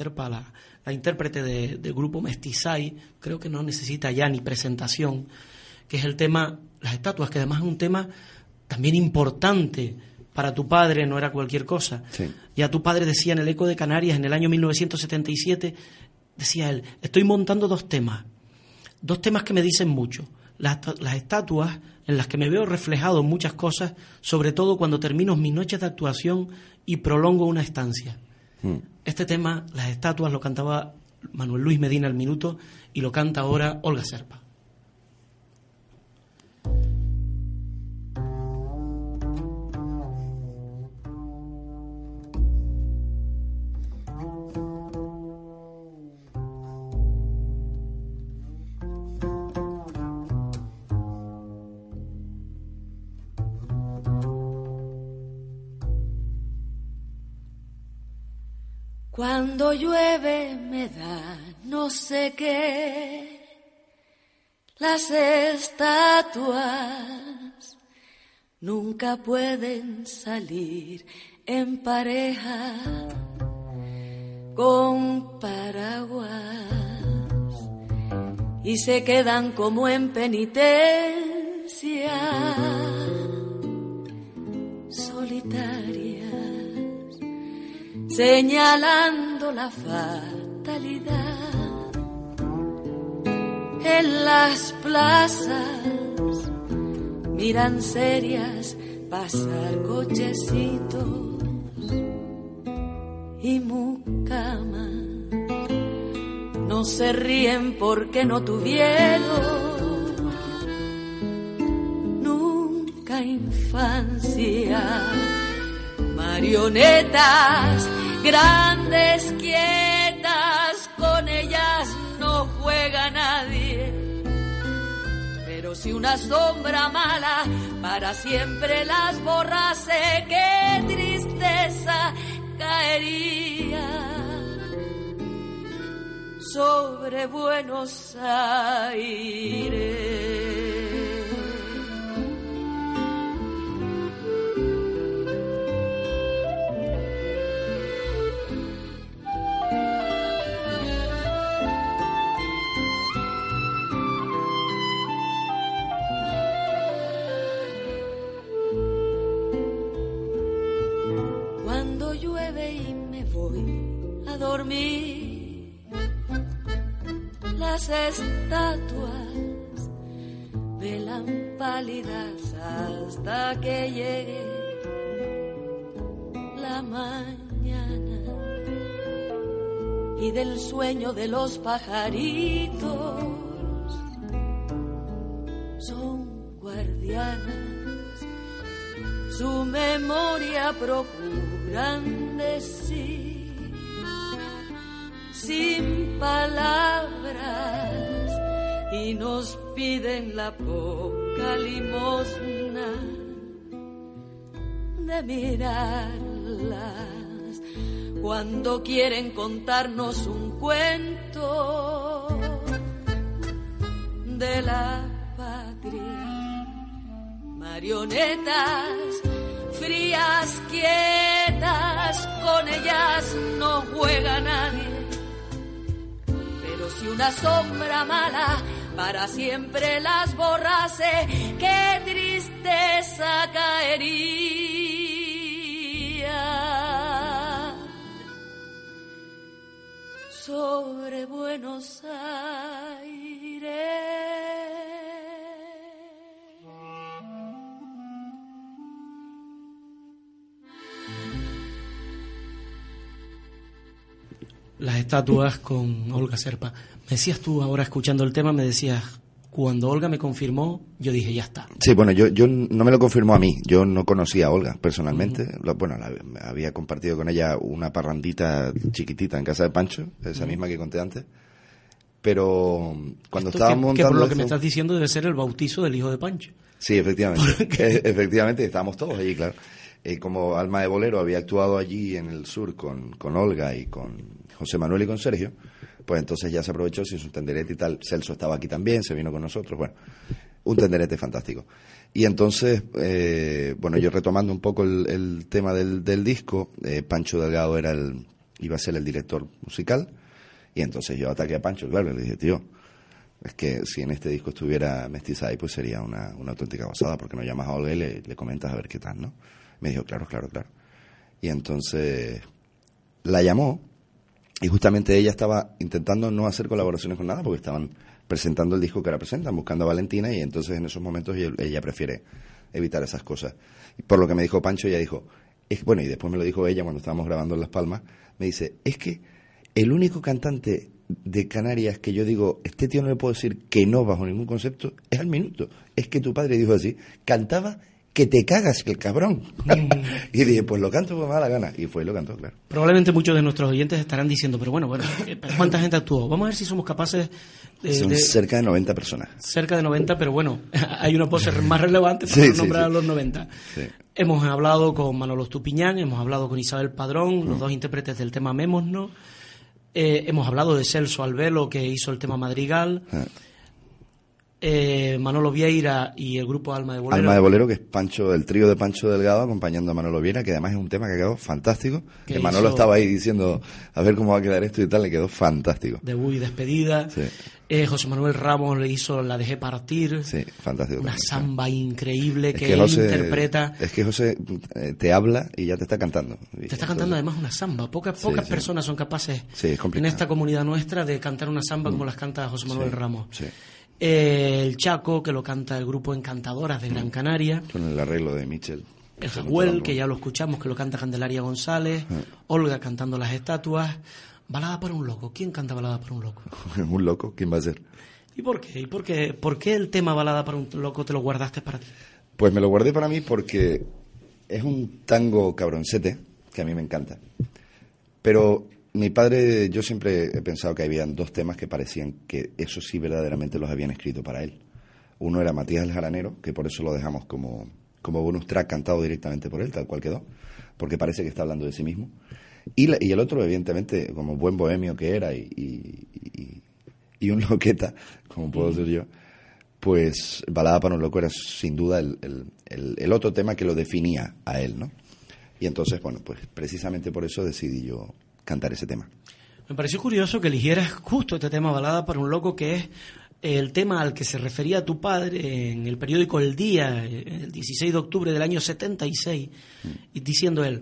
[SPEAKER 3] la intérprete del grupo Mestizay. Creo que no necesita ya ni presentación, que es el tema Las Estatuas, que además es un tema también importante para tu padre, no era cualquier cosa.
[SPEAKER 5] Sí.
[SPEAKER 3] Ya tu padre decía en el Eco de Canarias, en el año 1977, decía él, estoy montando dos temas que me dicen mucho. Las estatuas en las que me veo reflejado en muchas cosas, sobre todo cuando termino mis noches de actuación y prolongo una estancia. Este tema, Las Estatuas, lo cantaba Manuel Luis Medina al minuto y lo canta ahora Olga Serpa.
[SPEAKER 6] Cuando llueve me da no sé qué, las estatuas nunca pueden salir en pareja con paraguas y se quedan como en penitencia solitarias, señalando la fatalidad. En las plazas miran serias pasar cochecitos y mucamas. No se ríen porque no tuvieron nunca infancia. Marionetas grandes, quietas, con ellas no juega nadie, pero si una sombra mala para siempre las borrase, qué tristeza caería sobre Buenos Aires. Cuando llueve y me voy a dormir, las estatuas velan pálidas hasta que llegue la mañana, y del sueño de los pajaritos son guardianas, su memoria procuran decir sin palabras, y nos piden la poca limosna de mirarlas cuando quieren contarnos un cuento de la patria. Marionetas frías, quietas, con ellas no juega nadie. Pero si una sombra mala para siempre las borrase, qué tristeza caería sobre Buenos Aires.
[SPEAKER 3] Las estatuas con Olga Serpa. Me decías tú ahora escuchando el tema, me decías, cuando Olga me confirmó, yo dije, ya está.
[SPEAKER 5] Sí, bueno, yo no me lo confirmó a mí, yo no conocía a Olga personalmente. Bueno, había compartido con ella una parrandita chiquitita en casa de Pancho, esa misma que conté antes. Pero cuando estábamos montando...
[SPEAKER 3] Que por lo que me estás diciendo debe ser el bautizo del hijo de Pancho.
[SPEAKER 5] Sí, efectivamente. Efectivamente, estábamos todos allí, claro. Como Alma de Bolero había actuado allí en el sur con Olga y con José Manuel y con Sergio, pues entonces ya se aprovechó, se hizo un tenderete y tal. Celso estaba aquí también, se vino con nosotros, bueno, un tenderete fantástico. Y entonces, bueno, yo retomando un poco el tema del disco, Pancho Delgado iba a ser el director musical, y entonces yo ataqué a Pancho, claro, y le dije, tío, es que si en este disco estuviera Mestizay, pues sería una auténtica gozada, porque no llamas a Olga y le comentas a ver qué tal, ¿no? Me dijo, claro. Y entonces la llamó, y justamente ella estaba intentando no hacer colaboraciones con nada, porque estaban presentando el disco que ahora presentan, buscando a Valentina, y entonces en esos momentos ella prefiere evitar esas cosas. Y por lo que me dijo Pancho, ella dijo, bueno, y después me lo dijo ella cuando estábamos grabando en Las Palmas, me dice, es que el único cantante de Canarias que yo digo, este tío no le puedo decir que no bajo ningún concepto, es Al Minuto. Es que tu padre dijo así, cantaba que te cagas el cabrón. Y dije, pues lo canto con mala gana. Y fue y lo cantó, claro.
[SPEAKER 3] Probablemente muchos de nuestros oyentes estarán diciendo, pero bueno, ¿cuánta gente actuó? Vamos a ver si somos capaces
[SPEAKER 5] Son cerca de 90 personas.
[SPEAKER 3] Cerca de 90, pero bueno, hay una pose más relevante para nombrar a los 90. Sí. Hemos hablado con Manolo Estupiñán, hemos hablado con Isabel Padrón, los dos intérpretes del tema Amémonos. Hemos hablado de Celso Albelo, que hizo el tema Madrigal. Manolo Vieira y el grupo Alma de Bolero.
[SPEAKER 5] Alma de Bolero, que es Pancho, el trío de Pancho Delgado acompañando a Manolo Vieira, que además es un tema que quedó fantástico. Que Manolo estaba ahí diciendo a ver cómo va a quedar esto y tal, le quedó fantástico.
[SPEAKER 3] Debut y despedida. Sí. José Manuel Ramos le hizo La Dejé Partir.
[SPEAKER 5] Sí, fantástico.
[SPEAKER 3] Una samba increíble que él interpreta.
[SPEAKER 5] Es que José te habla y ya te está cantando.
[SPEAKER 3] Te está cantando además una samba. Pocas personas son capaces en esta comunidad nuestra de cantar una samba como las canta José Manuel Ramos. Sí. El Chaco, que lo canta el grupo Encantadoras de Gran Canaria.
[SPEAKER 5] Con el arreglo de Michel.
[SPEAKER 3] El Jaguel, que ya lo escuchamos, que lo canta Candelaria González. Olga cantando Las Estatuas. Balada para un loco. ¿Quién canta Balada para un loco?
[SPEAKER 5] ¿Un loco? ¿Quién va a ser?
[SPEAKER 3] ¿Y por qué? ¿Por qué el tema Balada para un loco te lo guardaste para ti?
[SPEAKER 5] Pues me lo guardé para mí porque es un tango cabroncete que a mí me encanta. Pero mi padre, yo siempre he pensado que habían dos temas que parecían que eso sí verdaderamente los habían escrito para él. Uno era Matías el Jaranero, que por eso lo dejamos como bonus track cantado directamente por él, tal cual quedó, porque parece que está hablando de sí mismo. Y el otro, evidentemente, como buen bohemio que era y un loqueta, como puedo ser yo, pues Balada para un loco era sin duda el otro tema que lo definía a él, ¿no? Y entonces, bueno, pues precisamente por eso decidí yo cantar ese tema.
[SPEAKER 3] Me pareció curioso que eligieras justo este tema, Balada para un loco, que es el tema al que se refería tu padre en el periódico El Día, el 16 de octubre del año 76, y diciendo él,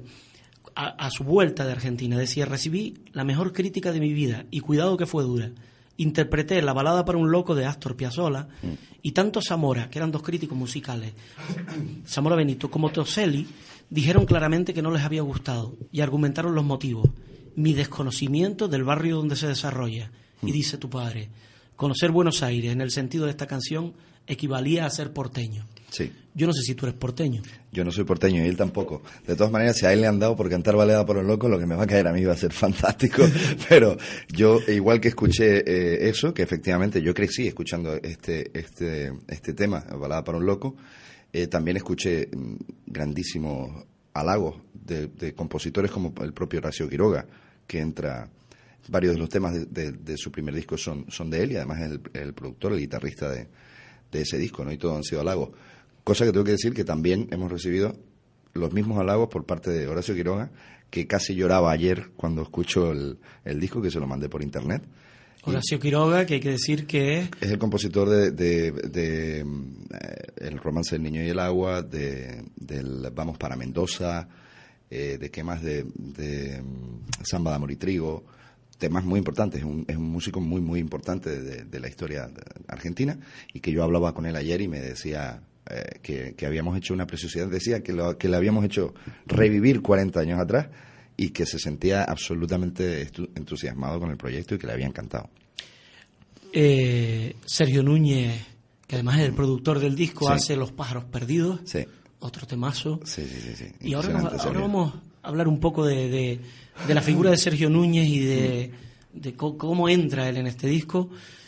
[SPEAKER 3] a su vuelta de Argentina, decía: recibí la mejor crítica de mi vida, y cuidado que fue dura. Interpreté la Balada para un loco de Astor Piazzolla, y tanto Zamora, que eran dos críticos musicales, Zamora Benito como Toselli, dijeron claramente que no les había gustado, y argumentaron los motivos. Mi desconocimiento del barrio donde se desarrolla. Y dice tu padre: conocer Buenos Aires en el sentido de esta canción equivalía a ser porteño.
[SPEAKER 5] Sí.
[SPEAKER 3] Yo no sé si tú eres porteño.
[SPEAKER 5] Yo no soy porteño y él tampoco. De todas maneras, si a él le han dado por cantar Balada para un loco, lo que me va a caer a mí va a ser fantástico. Pero yo, igual que escuché eso, que efectivamente yo crecí escuchando este tema, Balada para un loco, también escuché grandísimos halagos de compositores como el propio Horacio Quiroga, que entra... Varios de los temas de su primer disco son de él, y además es el productor, el guitarrista de ese disco, ¿no? Y todos han sido halagos. Cosa que tengo que decir que también hemos recibido los mismos halagos por parte de Horacio Quiroga, que casi lloraba ayer cuando escuchó el disco, que se lo mandé por internet.
[SPEAKER 3] Horacio Quiroga, que hay que decir que es
[SPEAKER 5] el compositor de El romance del niño y el agua, del Vamos para Mendoza, de qué más, de Samba de Amor y Trigo, temas muy importantes. Es un músico muy, muy importante de la historia argentina, y que yo hablaba con él ayer y me decía que habíamos hecho una preciosidad, decía que le habíamos hecho revivir 40 años atrás, y que se sentía absolutamente entusiasmado con el proyecto y que le había encantado.
[SPEAKER 3] Sergio Núñez, que además es el productor del disco,
[SPEAKER 5] sí,
[SPEAKER 3] hace Los pájaros perdidos,
[SPEAKER 5] sí,
[SPEAKER 3] otro temazo.
[SPEAKER 5] Sí.
[SPEAKER 3] Y ahora vamos a hablar un poco de la figura de Sergio Núñez y de cómo entra él en este disco,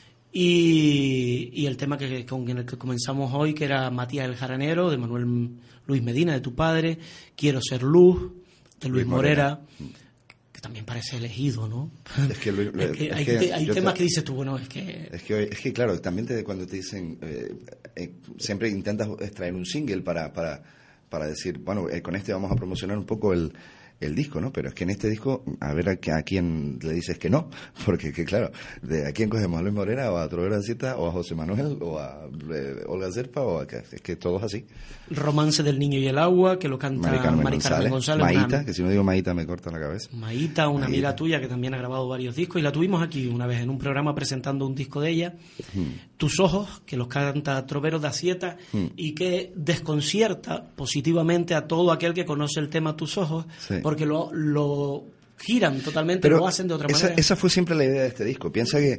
[SPEAKER 3] y el tema con el que comenzamos hoy, que era Matías el Jaranero, de Manuel Luis Medina, de tu padre, Quiero ser luz, de Luis Morera, que también parece elegido, ¿no?
[SPEAKER 5] Es que,
[SPEAKER 3] hay temas que dices tú, bueno, es que
[SPEAKER 5] claro, también cuando te dicen, siempre intentas extraer un single para decir, bueno, con este vamos a promocionar un poco el disco, ¿no? Pero es que en este disco, a ver a quién le dices que no, porque que claro, ¿a quién cogemos? ¿A Luis Morera, o a Trovero Ancita, o a José Manuel, o a Olga Serpa, o a es que todos así?
[SPEAKER 3] Romance del niño y el agua, que lo canta Mari Carmen González.
[SPEAKER 5] Maíta, que si no digo Maíta me corta la cabeza.
[SPEAKER 3] Maíta, una amiga tuya que también ha grabado varios discos, y la tuvimos aquí una vez en un programa presentando un disco de ella. Tus ojos, que los canta Trovero da Sieta, y que desconcierta positivamente a todo aquel que conoce el tema Tus ojos, sí, porque lo giran totalmente, pero lo hacen de otra manera.
[SPEAKER 5] Esa fue siempre la idea de este disco. Piensa que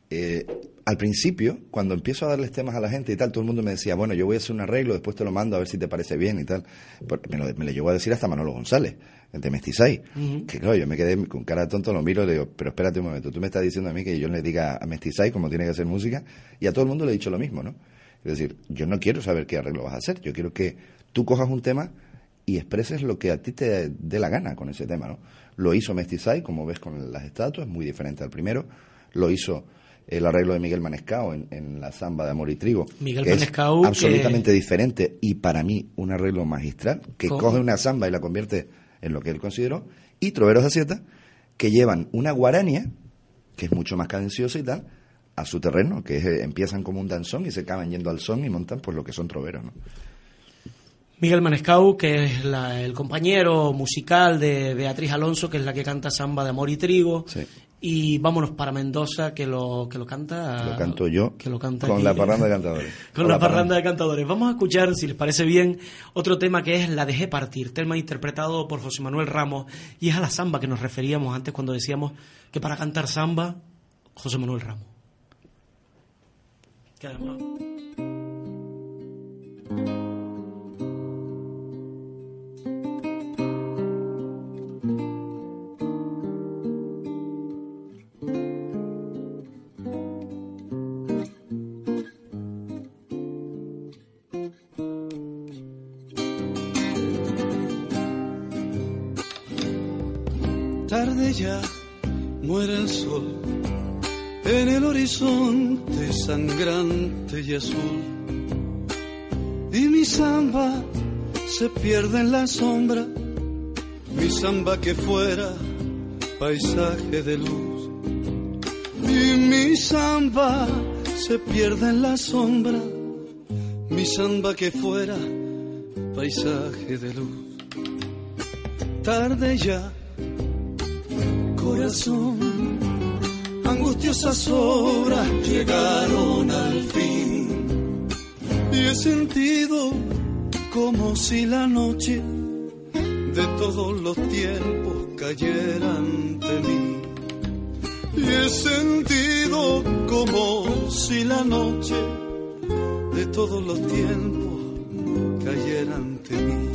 [SPEAKER 5] al principio, cuando empiezo a darles temas a la gente y tal, todo el mundo me decía, bueno, yo voy a hacer un arreglo, después te lo mando a ver si te parece bien y tal. Me lo llegó a decir hasta Manolo González, de Mestizay, que claro, yo me quedé con cara de tonto, lo miro y le digo, pero espérate un momento, tú me estás diciendo a mí que yo le diga a Mestizay cómo tiene que hacer música, y a todo el mundo le he dicho lo mismo, ¿no? Es decir, yo no quiero saber qué arreglo vas a hacer, yo quiero que tú cojas un tema y expreses lo que a ti te dé la gana con ese tema, ¿no? Lo hizo Mestizay, como ves con las estatuas, muy diferente al primero. Lo hizo el arreglo de Miguel Manescao en la Samba de Amor y Trigo,
[SPEAKER 3] Miguel
[SPEAKER 5] que
[SPEAKER 3] Manescao,
[SPEAKER 5] es absolutamente diferente, y para mí un arreglo magistral, que coge una samba y la convierte en lo que él consideró. Y Troveros de Sieta, que llevan una guarania, que es mucho más cadenciosa y tal, a su terreno, que empiezan como un danzón y se acaban yendo al son y montan pues lo que son troveros, ¿no?
[SPEAKER 3] Miguel Manescau, que es el compañero musical de Beatriz Alonso, que es la que canta Samba de Amor y Trigo. Sí. Y Vámonos para Mendoza, que lo canta...
[SPEAKER 5] Lo canto yo,
[SPEAKER 3] que lo canta
[SPEAKER 5] con
[SPEAKER 3] aquí,
[SPEAKER 5] la parranda de cantadores.
[SPEAKER 3] Con la parranda de cantadores. Vamos a escuchar, si les parece bien, otro tema que es La dejé partir, tema interpretado por José Manuel Ramos, y es a la samba que nos referíamos antes cuando decíamos que para cantar samba, José Manuel Ramos. Que además...
[SPEAKER 10] Tarde ya, muere el sol en el horizonte sangrante y azul, y mi samba se pierde en la sombra, mi samba que fuera paisaje de luz, y mi samba se pierde en la sombra, mi samba que fuera paisaje de luz. Tarde ya, corazón, angustiosas horas llegaron al fin, y he sentido como si la noche de todos los tiempos cayera ante mí, y he sentido como si la noche de todos los tiempos cayera ante mí.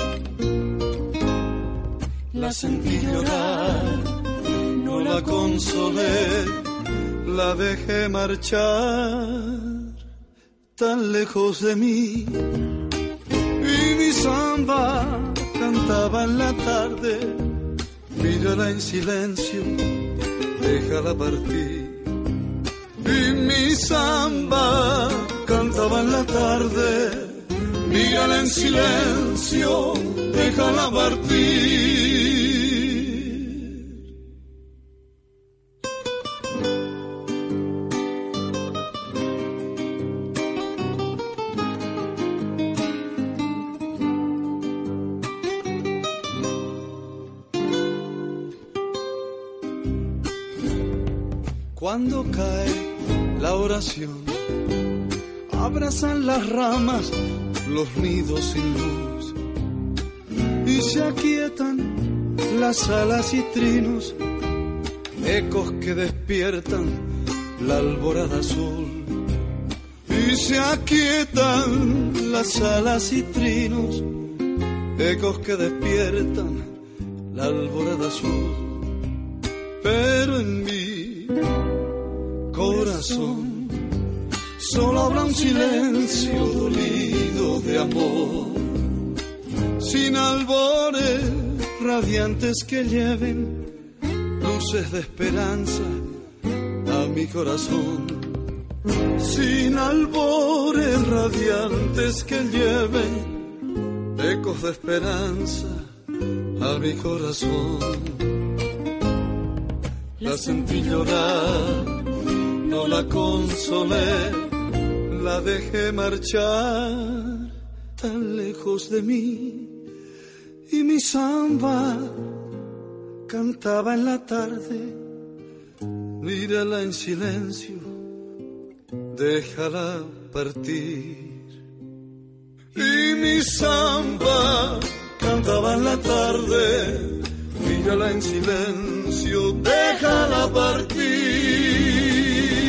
[SPEAKER 10] La sentí llorar, no la consolé, la dejé marchar tan lejos de mí, y mi samba cantaba en la tarde, mírala en silencio, déjala partir. Y mi samba cantaba en la tarde, mírala en silencio, déjala partir. Cuando cae la oración, abrazan las ramas los nidos sin luz, y se aquietan las alas y trinos, ecos que despiertan la alborada azul. Y se aquietan las alas y trinos, ecos que despiertan la alborada azul. Pero en mi corazón solo habrá un silencio dolido de amor, sin albores radiantes que lleven luces de esperanza a mi corazón, sin albores radiantes que lleven ecos de esperanza a mi corazón. La sentí llorar, no la consolé, la dejé marchar tan lejos de mí, y mi samba cantaba en la tarde, mírala en silencio, déjala partir. Y mi samba cantaba en la tarde, mírala en silencio, déjala partir.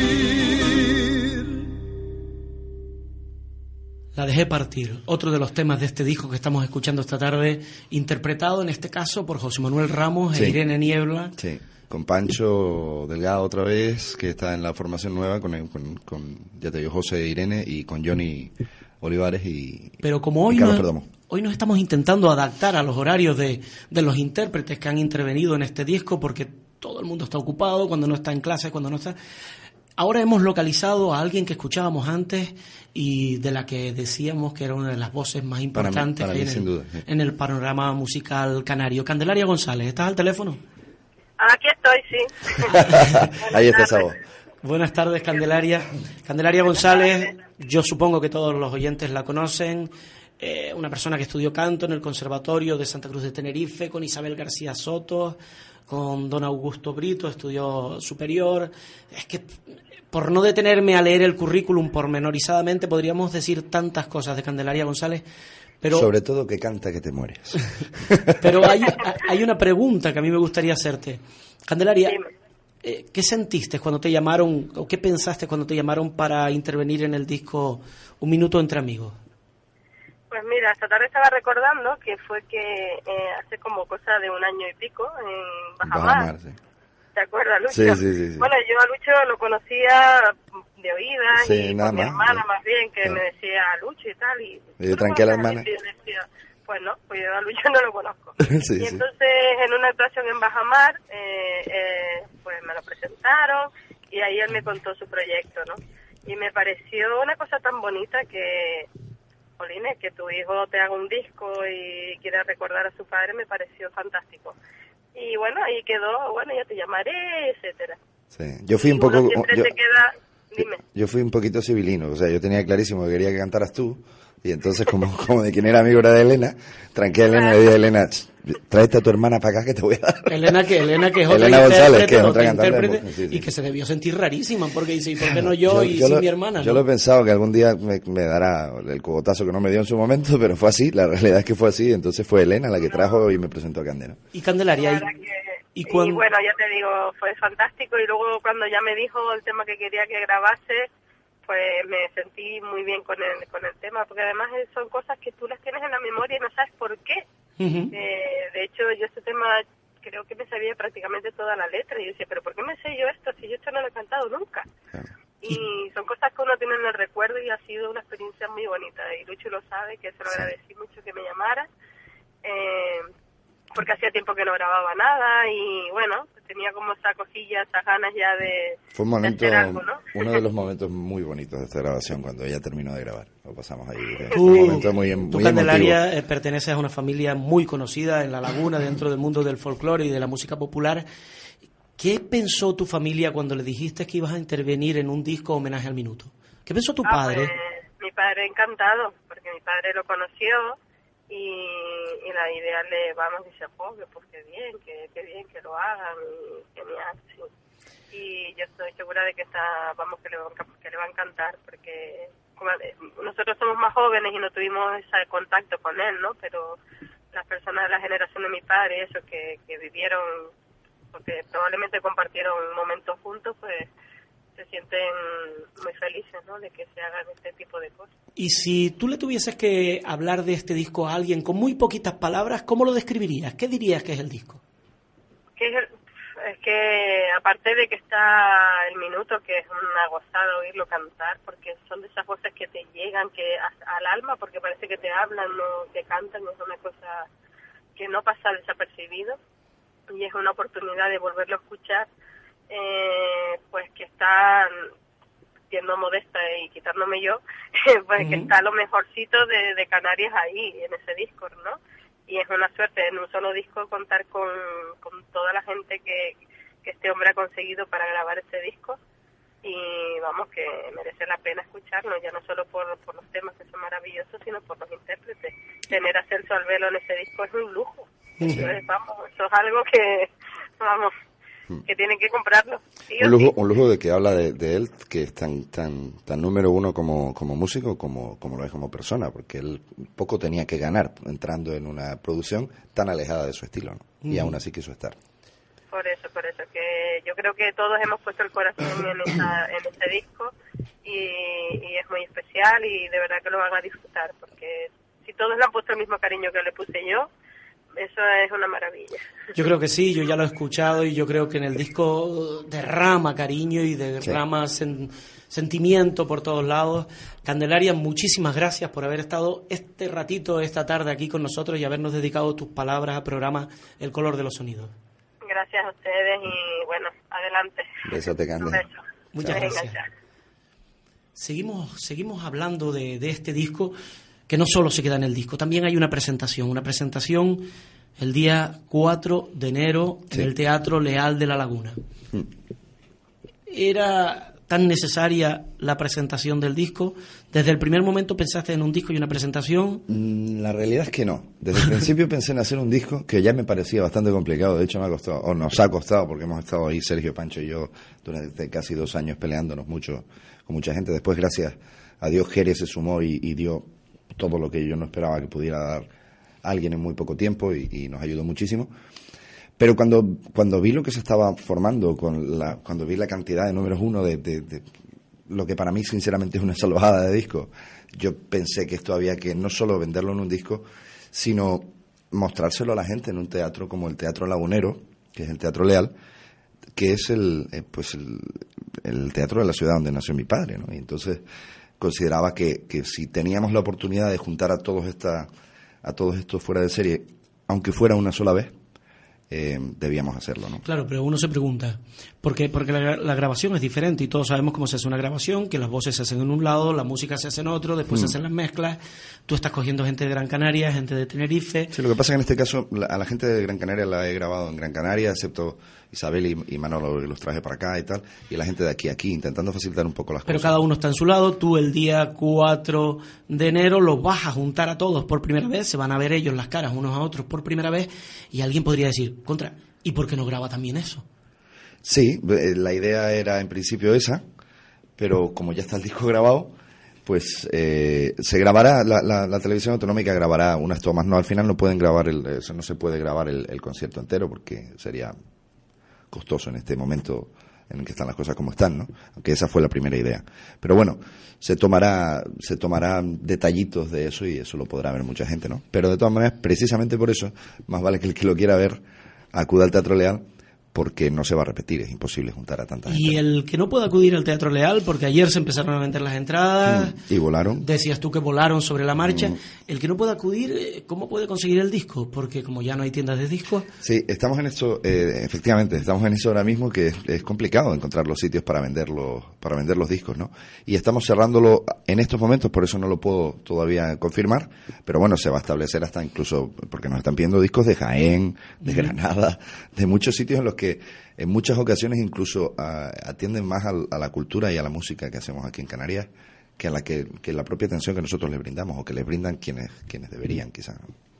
[SPEAKER 3] La dejé partir, otro de los temas de este disco que estamos escuchando esta tarde, interpretado en este caso por José Manuel Ramos e Irene Niebla.
[SPEAKER 5] Sí, con Pancho Delgado otra vez, que está en la formación nueva, con ya te digo, José e Irene, y con Johnny Olivares y
[SPEAKER 3] Pero como hoy hoy nos estamos intentando adaptar a los horarios de los intérpretes que han intervenido en este disco, porque todo el mundo está ocupado, cuando no está en clase, cuando no está... Ahora hemos localizado a alguien que escuchábamos antes y de la que decíamos que era una de las voces más importantes
[SPEAKER 5] para
[SPEAKER 3] que
[SPEAKER 5] mí,
[SPEAKER 3] hay
[SPEAKER 5] sin duda, sí,
[SPEAKER 3] en el panorama musical canario. Candelaria González, ¿estás al teléfono?
[SPEAKER 11] Aquí estoy, sí.
[SPEAKER 5] Ahí está esa voz.
[SPEAKER 3] Buenas tardes, Candelaria. Candelaria González, yo supongo que todos los oyentes la conocen. Una persona que estudió canto en el Conservatorio de Santa Cruz de Tenerife con Isabel García Soto, con don Augusto Brito, estudió superior. Es que, por no detenerme a leer el currículum pormenorizadamente, podríamos decir tantas cosas de Candelaria González, pero...
[SPEAKER 5] Sobre todo que canta que te mueres.
[SPEAKER 3] Pero hay una pregunta que a mí me gustaría hacerte. Candelaria, ¿qué sentiste cuando te llamaron, o qué pensaste cuando te llamaron para intervenir en el disco Un Minuto Entre Amigos?
[SPEAKER 11] Pues mira, esta tarde estaba recordando que fue que hace como cosa de 1 año y pico en Bajamar. Sí. ¿Te acuerdas, Lucho?
[SPEAKER 5] Sí.
[SPEAKER 11] Bueno, yo a Lucho lo conocía de oídas,
[SPEAKER 5] sí,
[SPEAKER 11] y
[SPEAKER 5] nada
[SPEAKER 11] por mi
[SPEAKER 5] más,
[SPEAKER 11] hermana más bien, que me decía Lucho y tal. Y
[SPEAKER 5] tranquila, hermana.
[SPEAKER 11] Y yo decía, Pues no, pues yo a Lucho no lo conozco.
[SPEAKER 5] Sí,
[SPEAKER 11] y entonces en una actuación en Bajamar, pues me lo presentaron y ahí él me contó su proyecto, ¿no? Y me pareció una cosa tan bonita que, jolines, que tu hijo te haga un disco y quiera recordar a su padre, me pareció fantástico. Y bueno, ahí quedó, bueno, ya te llamaré, etcétera.
[SPEAKER 5] Sí, yo fui un poco...
[SPEAKER 11] Yo
[SPEAKER 5] fui un poquito civilino, o sea, yo tenía clarísimo que quería que cantaras tú, y entonces como de quien era amigo era de Elena, tranqué a Elena y le dije a Elena, tráete a tu hermana para acá que te voy a dar.
[SPEAKER 3] Elena que es otra
[SPEAKER 5] Elena González, que es otra
[SPEAKER 3] intérprete,
[SPEAKER 5] cantante. Sí.
[SPEAKER 3] Y que se debió sentir rarísima, porque dice, ¿y por qué no yo y mi hermana?
[SPEAKER 5] Yo lo he pensado que algún día me dará el cogotazo que no me dio en su momento, pero fue así, la realidad es que fue así, entonces fue Elena la que trajo y me presentó a Candela.
[SPEAKER 3] Y Candelaria,
[SPEAKER 11] y bueno, ya te digo, fue fantástico, y luego cuando ya me dijo el tema que quería que grabase, pues me sentí muy bien con el tema, porque además son cosas que tú las tienes en la memoria y no sabes por qué. De hecho, yo este tema creo que me sabía prácticamente toda la letra, y yo decía, pero ¿por qué me sé yo esto si yo esto no lo he cantado nunca? Y son cosas que uno tiene en el recuerdo, y ha sido una experiencia muy bonita, y Lucho lo sabe, que se lo agradecí mucho que me llamara, porque hacía tiempo que no grababa nada, y bueno, tenía como esa cosilla, esas ganas ya de,
[SPEAKER 5] fue un momento,
[SPEAKER 11] de hacer algo, ¿no?
[SPEAKER 5] Uno de los momentos muy bonitos de esta grabación, cuando ella terminó de grabar, lo pasamos ahí. Un momento muy
[SPEAKER 3] Candelaria, perteneces a una familia muy conocida en La Laguna, dentro del mundo del folclore y de la música popular. ¿Qué pensó tu familia cuando le dijiste que ibas a intervenir en un disco homenaje al minuto? ¿Qué pensó tu padre?
[SPEAKER 11] Pues, mi padre encantado, porque mi padre lo conoció, y la idea le vamos y se apoya, pues qué bien que lo hagan, y genial, sí. Y yo estoy segura de que que le va a encantar, porque como nosotros somos más jóvenes y no tuvimos ese contacto con él, ¿no? Pero las personas de la generación de mi padre, eso que vivieron, porque probablemente compartieron momentos juntos, pues se sienten muy felices, ¿no?, de que se hagan este tipo de cosas.
[SPEAKER 3] Y si tú le tuvieses que hablar de este disco a alguien con muy poquitas palabras, ¿cómo lo describirías? ¿Qué dirías que es el disco?
[SPEAKER 11] Es que aparte de que está el minuto, que es una gozada oírlo cantar, porque son de esas voces que te llegan que al alma, porque parece que te hablan, no que cantan, es una cosa que no pasa desapercibido, y es una oportunidad de volverlo a escuchar, pues que está, siendo modesta y quitándome yo, pues que está lo mejorcito de Canarias ahí, en ese disco, ¿no? Y es una suerte en un solo disco contar con toda la gente que este hombre ha conseguido para grabar este disco, y vamos, que merece la pena escucharlo, ya no solo por los temas que son maravillosos, sino por los intérpretes. Tener a Celso Albelo en ese disco es un lujo. Entonces, vamos, eso es algo que, vamos, que tienen que comprarlo. ¿Sí
[SPEAKER 5] un lujo de que habla de él, que es tan número uno como músico como lo es como persona, porque él poco tenía que ganar entrando en una producción tan alejada de su estilo, ¿no? Y aún así quiso estar.
[SPEAKER 11] Por eso, que yo creo que todos hemos puesto el corazón en este disco, y es muy especial, y de verdad que lo van a disfrutar, porque si todos le han puesto el mismo cariño que le puse yo, eso es una maravilla.
[SPEAKER 3] Yo creo que sí, yo ya lo he escuchado, y yo creo que en el disco derrama cariño y derrama sentimiento por todos lados. Candelaria, muchísimas gracias por haber estado este ratito, esta tarde aquí con nosotros, y habernos dedicado tus palabras al programa El Color de los Sonidos.
[SPEAKER 11] Gracias a ustedes, y bueno, adelante.
[SPEAKER 5] Besote, Candelaria.
[SPEAKER 11] Un beso.
[SPEAKER 3] Muchas gracias. Seguimos hablando de este disco, que no solo se queda en el disco, también hay una presentación el día 4 de enero en el Teatro Leal de La Laguna. ¿Era tan necesaria la presentación del disco? ¿Desde el primer momento pensaste en un disco y una presentación?
[SPEAKER 5] La realidad es que no. Desde el principio pensé en hacer un disco, que ya me parecía bastante complicado. De hecho me ha costado, o nos ha costado, porque hemos estado ahí, Sergio, Pancho y yo, durante casi 2 años peleándonos mucho con mucha gente. Después, gracias a Dios, Jerez se sumó y dio todo lo que yo no esperaba que pudiera dar alguien en muy poco tiempo, y nos ayudó muchísimo. Pero cuando vi lo que se estaba formando, cuando vi la cantidad de números uno de lo que para mí sinceramente es una salvajada de disco, yo pensé que esto había que no solo venderlo en un disco, sino mostrárselo a la gente en un teatro como el Teatro Lagunero, que es el Teatro Leal, que es el teatro de la ciudad donde nació mi padre, ¿no? Y entonces consideraba que si teníamos la oportunidad de juntar a todos a todos estos fuera de serie, aunque fuera una sola vez, debíamos hacerlo, ¿no?
[SPEAKER 3] Claro, pero uno se pregunta, porque la grabación es diferente y todos sabemos cómo se hace una grabación, que las voces se hacen en un lado, la música se hace en otro, después se hacen las mezclas, tú estás cogiendo gente de Gran Canaria, gente de Tenerife.
[SPEAKER 5] Sí, lo que pasa es que en este caso a la gente de Gran Canaria la he grabado en Gran Canaria, excepto Isabel y Manolo, que los traje para acá y tal, y la gente de aquí, intentando facilitar un poco las
[SPEAKER 3] Pero
[SPEAKER 5] cosas.
[SPEAKER 3] cada uno está en su lado, tú el día 4 de enero los vas a juntar a todos por primera vez, se van a ver ellos las caras unos a otros por primera vez, y alguien podría decir, ¿y por qué no graba también eso?
[SPEAKER 5] Sí, la idea era en principio esa, pero como ya está el disco grabado, pues se grabará, la televisión autonómica grabará unas tomas, no, al final no pueden grabar, no se puede grabar el concierto entero porque sería costoso en este momento en el que están las cosas como están, ¿no? Aunque esa fue la primera idea. Pero bueno, se tomarán detallitos de eso y eso lo podrá ver mucha gente, ¿no? Pero de todas maneras, precisamente por eso, más vale que el que lo quiera ver acuda al Teatro Leal, porque no se va a repetir, es imposible juntar a tanta gente.
[SPEAKER 3] Y el que no pueda acudir al Teatro Leal, porque ayer se empezaron a vender las entradas...
[SPEAKER 5] Y volaron.
[SPEAKER 3] Decías tú que volaron sobre la marcha. El que no pueda acudir, ¿cómo puede conseguir el disco? Porque como ya no hay tiendas de discos...
[SPEAKER 5] Sí, estamos en esto, efectivamente, estamos en eso ahora mismo, que es complicado encontrar los sitios para vender los discos, ¿no? Y estamos cerrándolo en estos momentos, por eso no lo puedo todavía confirmar, pero bueno, se va a establecer hasta incluso, porque nos están pidiendo discos de Jaén, de Granada, de muchos sitios en los que en muchas ocasiones incluso atienden más a la cultura y a la música que hacemos aquí en Canarias que a que la propia atención que nosotros les brindamos o que les brindan quienes deberían, quizás.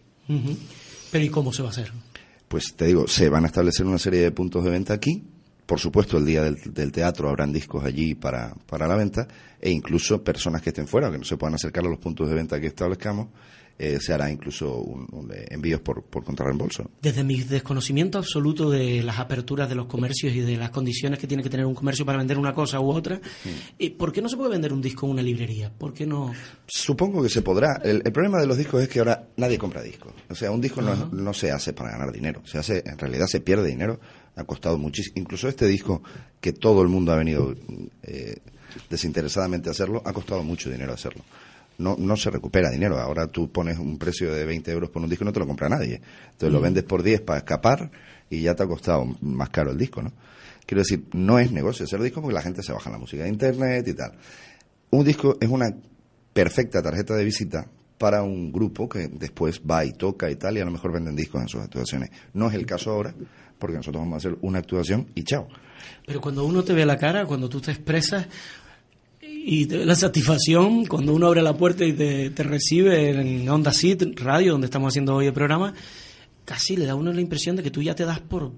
[SPEAKER 3] Pero ¿y cómo se va a hacer?
[SPEAKER 5] Pues te digo, se van a establecer una serie de puntos de venta aquí. Por supuesto, el día del teatro habrán discos allí para la venta, e incluso personas que estén fuera o que no se puedan acercar a los puntos de venta que establezcamos, se hará incluso envíos por contrarreembolso.
[SPEAKER 3] Desde mi desconocimiento absoluto de las aperturas de los comercios y de las condiciones que tiene que tener un comercio para vender una cosa u otra, ¿por qué no se puede vender un disco en una librería? ¿Por qué no?
[SPEAKER 5] Supongo que se podrá. El problema de los discos es que ahora nadie compra discos. O sea, un disco no se hace para ganar dinero. En realidad se pierde dinero. Ha costado muchísimo. Incluso este disco, que todo el mundo ha venido desinteresadamente a hacerlo, ha costado mucho dinero hacerlo. No se recupera dinero. Ahora tú pones un precio de 20 euros por un disco y no te lo compra nadie. Entonces lo vendes por 10 para escapar y ya te ha costado más caro el disco, ¿no? Quiero decir, no es negocio hacer disco porque la gente se baja la música de internet y tal. Un disco es una perfecta tarjeta de visita para un grupo que después va y toca y tal, y a lo mejor venden discos en sus actuaciones. No es el caso ahora, porque nosotros vamos a hacer una actuación y chao.
[SPEAKER 3] Pero cuando uno te ve la cara, cuando tú te expresas y te ve la satisfacción, cuando uno abre la puerta y te recibe en Onda Cit Radio, donde estamos haciendo hoy el programa, casi le da a uno la impresión de que tú ya te das por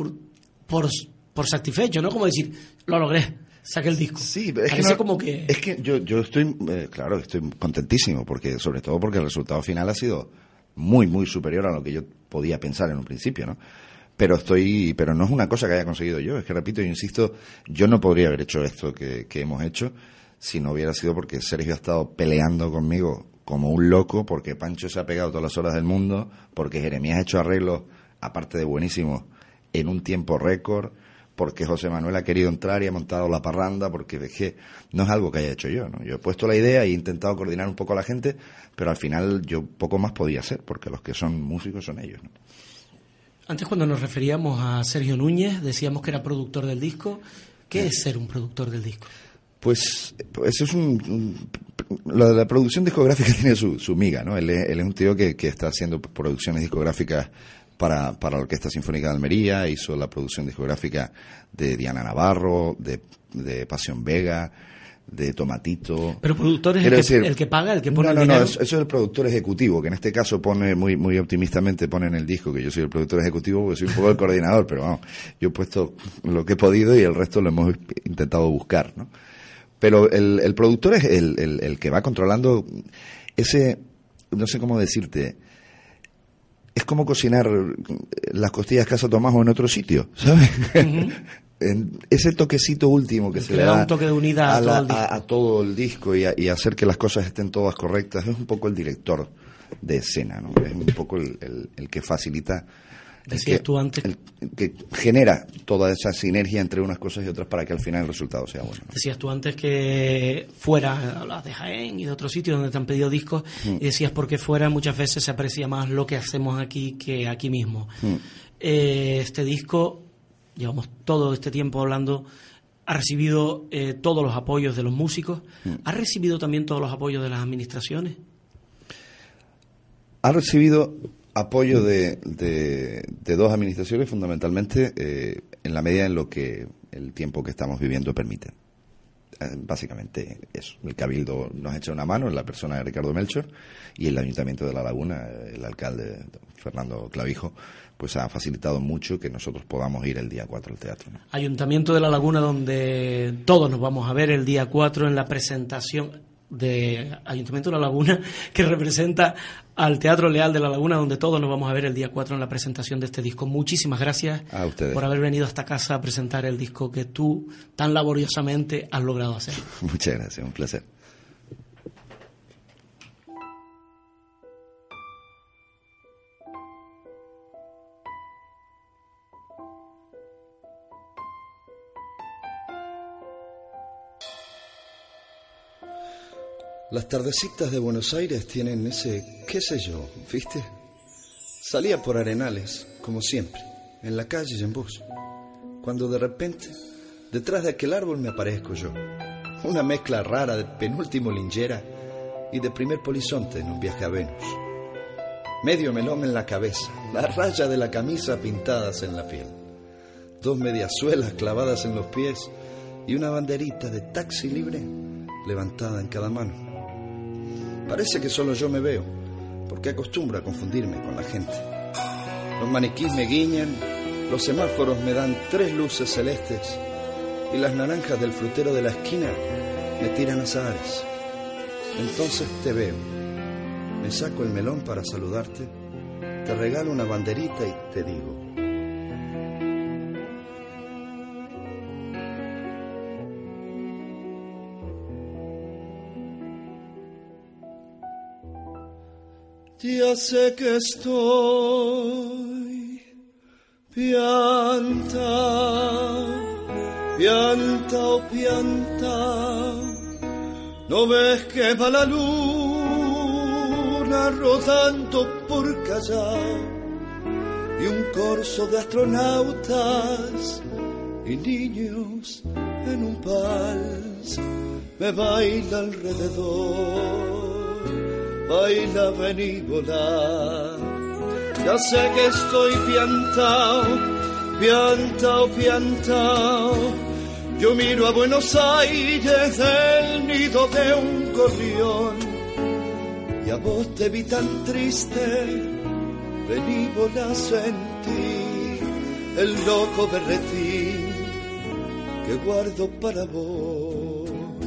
[SPEAKER 3] satisfecho, ¿no? Como decir, lo logré, saqué el disco.
[SPEAKER 5] Sí, pero es que yo estoy, claro, estoy contentísimo, sobre todo porque el resultado final ha sido muy, muy superior a lo que yo podía pensar en un principio, ¿no? Pero no es una cosa que haya conseguido yo, es que, repito, yo insisto, yo no podría haber hecho esto que hemos hecho si no hubiera sido porque Sergio ha estado peleando conmigo como un loco, porque Pancho se ha pegado todas las horas del mundo, porque Jeremías ha hecho arreglos, aparte de buenísimos, en un tiempo récord, porque José Manuel ha querido entrar y ha montado la parranda, porque es que no es algo que haya hecho yo, ¿no? Yo he puesto la idea y he intentado coordinar un poco a la gente, pero al final yo poco más podía hacer, porque los que son músicos son ellos, ¿no?
[SPEAKER 3] Antes, cuando nos referíamos a Sergio Núñez, decíamos que era productor del disco. ¿Qué es ser un productor del disco? Pues
[SPEAKER 5] eso es la producción discográfica tiene su miga, ¿no? Él es un tío que está haciendo producciones discográficas para la Orquesta Sinfónica de Almería, hizo la producción discográfica de Diana Navarro, de Pasión Vega, de Tomatito.
[SPEAKER 3] Pero productor es el que paga, el que pone el dinero.
[SPEAKER 5] Eso es el productor ejecutivo, que en este caso pone muy optimistamente pone en el disco que yo soy el productor ejecutivo porque soy un poco el coordinador, pero vamos, yo he puesto lo que he podido y el resto lo hemos intentado buscar, ¿no? Pero el productor es el que va controlando ese, no sé cómo decirte, es como cocinar las costillas Casa Tomás o en otro sitio, ¿sabes? Ese toquecito último que se le da
[SPEAKER 3] un toque de unidad
[SPEAKER 5] a todo el disco y hacer que las cosas estén todas correctas, es un poco el director de escena, ¿no? Es un poco el que facilita
[SPEAKER 3] Decías tú antes...
[SPEAKER 5] que genera toda esa sinergia entre unas cosas y otras para que al final el resultado sea bueno, ¿no?
[SPEAKER 3] Decías tú antes que fuera, hablabas de Jaén y de otros sitios donde te han pedido discos, y decías porque fuera muchas veces se aprecia más lo que hacemos aquí que aquí mismo. Este disco, llevamos todo este tiempo hablando, ha recibido todos los apoyos de los músicos, ha recibido también todos los apoyos de las administraciones.
[SPEAKER 5] Ha recibido apoyo de dos administraciones, fundamentalmente en la medida en lo que el tiempo que estamos viviendo permite. Básicamente eso. El Cabildo nos echa una mano en la persona de Ricardo Melchor, y el Ayuntamiento de La Laguna, el alcalde Fernando Clavijo, pues ha facilitado mucho que nosotros podamos ir el día 4 al teatro, ¿no?
[SPEAKER 3] Ayuntamiento de La Laguna, donde todos nos vamos a ver el día 4 en la presentación de Ayuntamiento de La Laguna, que representa al Teatro Leal de La Laguna, donde todos nos vamos a ver el día 4 en la presentación de este disco. Muchísimas gracias
[SPEAKER 5] a ustedes
[SPEAKER 3] por haber venido a esta casa a presentar el disco que tú tan laboriosamente has logrado hacer.
[SPEAKER 5] Muchas gracias, un placer.
[SPEAKER 10] Las tardecitas de Buenos Aires tienen ese, qué sé yo, ¿viste? Salía por Arenales, como siempre, en la calle y en bus, cuando de repente, detrás de aquel árbol me aparezco yo. Una mezcla rara de penúltimo Lingera y de primer polizonte en un viaje a Venus. Medio melón en la cabeza, la raya de la camisa pintadas en la piel, 2 mediasuelas clavadas en los pies y una banderita de taxi libre levantada en cada mano. Parece que solo yo me veo, porque acostumbro a confundirme con la gente. Los maniquís me guiñan, los semáforos me dan 3 luces celestes y las naranjas del frutero de la esquina me tiran azahares. Entonces te veo, me saco el melón para saludarte, te regalo una banderita y te digo: ya sé que estoy pianta o pianta, ¿no ves que va la luna rodando por Callao y un corso de astronautas y niños en un vals me baila alrededor? Baila, vení, volá. Ya sé que estoy piantao. Yo miro a Buenos Aires del nido de un gorrión, y a vos te vi tan triste. Vení, volá, sentí el loco berretín que guardo para vos.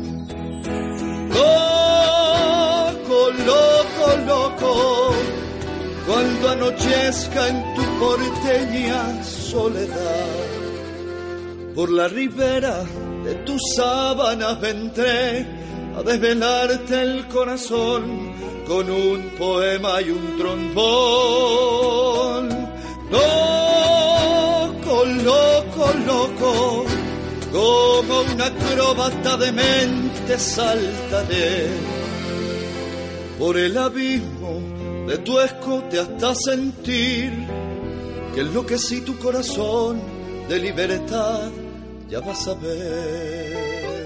[SPEAKER 10] Loco, cuando anochezca en tu porteña soledad, por la ribera de tus sábanas vendré a desvelarte el corazón con un poema y un trombón. Loco, como una acróbata de mente saltaré por el abismo de tu escote hasta sentir que enloquecí tu corazón de libertad, ya vas a ver.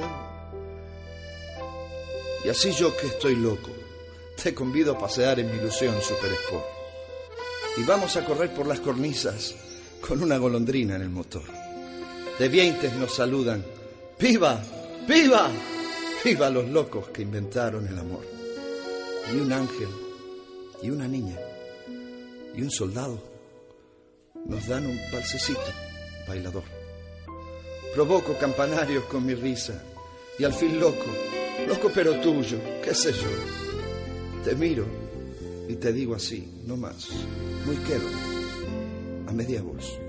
[SPEAKER 10] Y así yo que estoy loco, te convido a pasear en mi ilusión Super Sport. Y vamos a correr por las cornisas con una golondrina en el motor. De vieintes nos saludan: ¡viva, viva, viva los locos que inventaron el amor! Y un ángel, y una niña, y un soldado nos dan un valsecito bailador. Provoco campanarios con mi risa, y al fin loco pero tuyo, qué sé yo. Te miro y te digo así, no más, muy quedo, a media voz.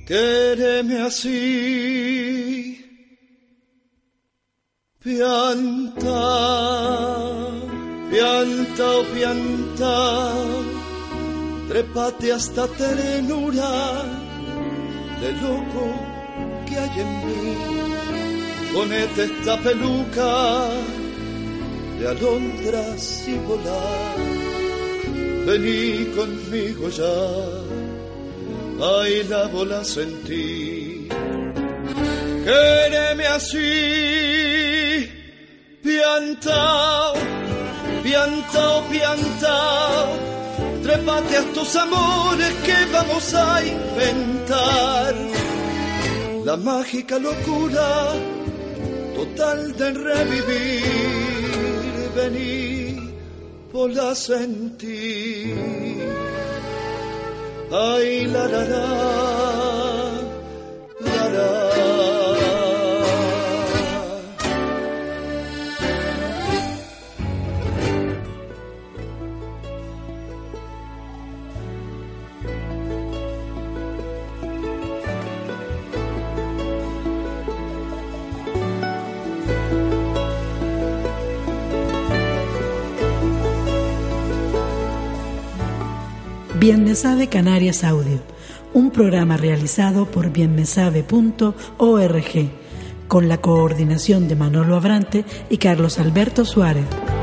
[SPEAKER 10] Quéreme así, pianta, pianta, oh pianta, trépate hasta ternura de loco que hay en mí. Ponete esta peluca de alondras y volar. Vení conmigo ya, ay, la bola sentí. Quéreme así, piantao, piantao, piantao. Trépate a estos amores que vamos a inventar. La mágica locura total de revivir. Vení, bola sentí. Ay, la la la, la la.
[SPEAKER 1] Bien me sabe Canarias Audio, un programa realizado por bienmesabe.org, con la coordinación de Manolo Abrante y Carlos Alberto Suárez.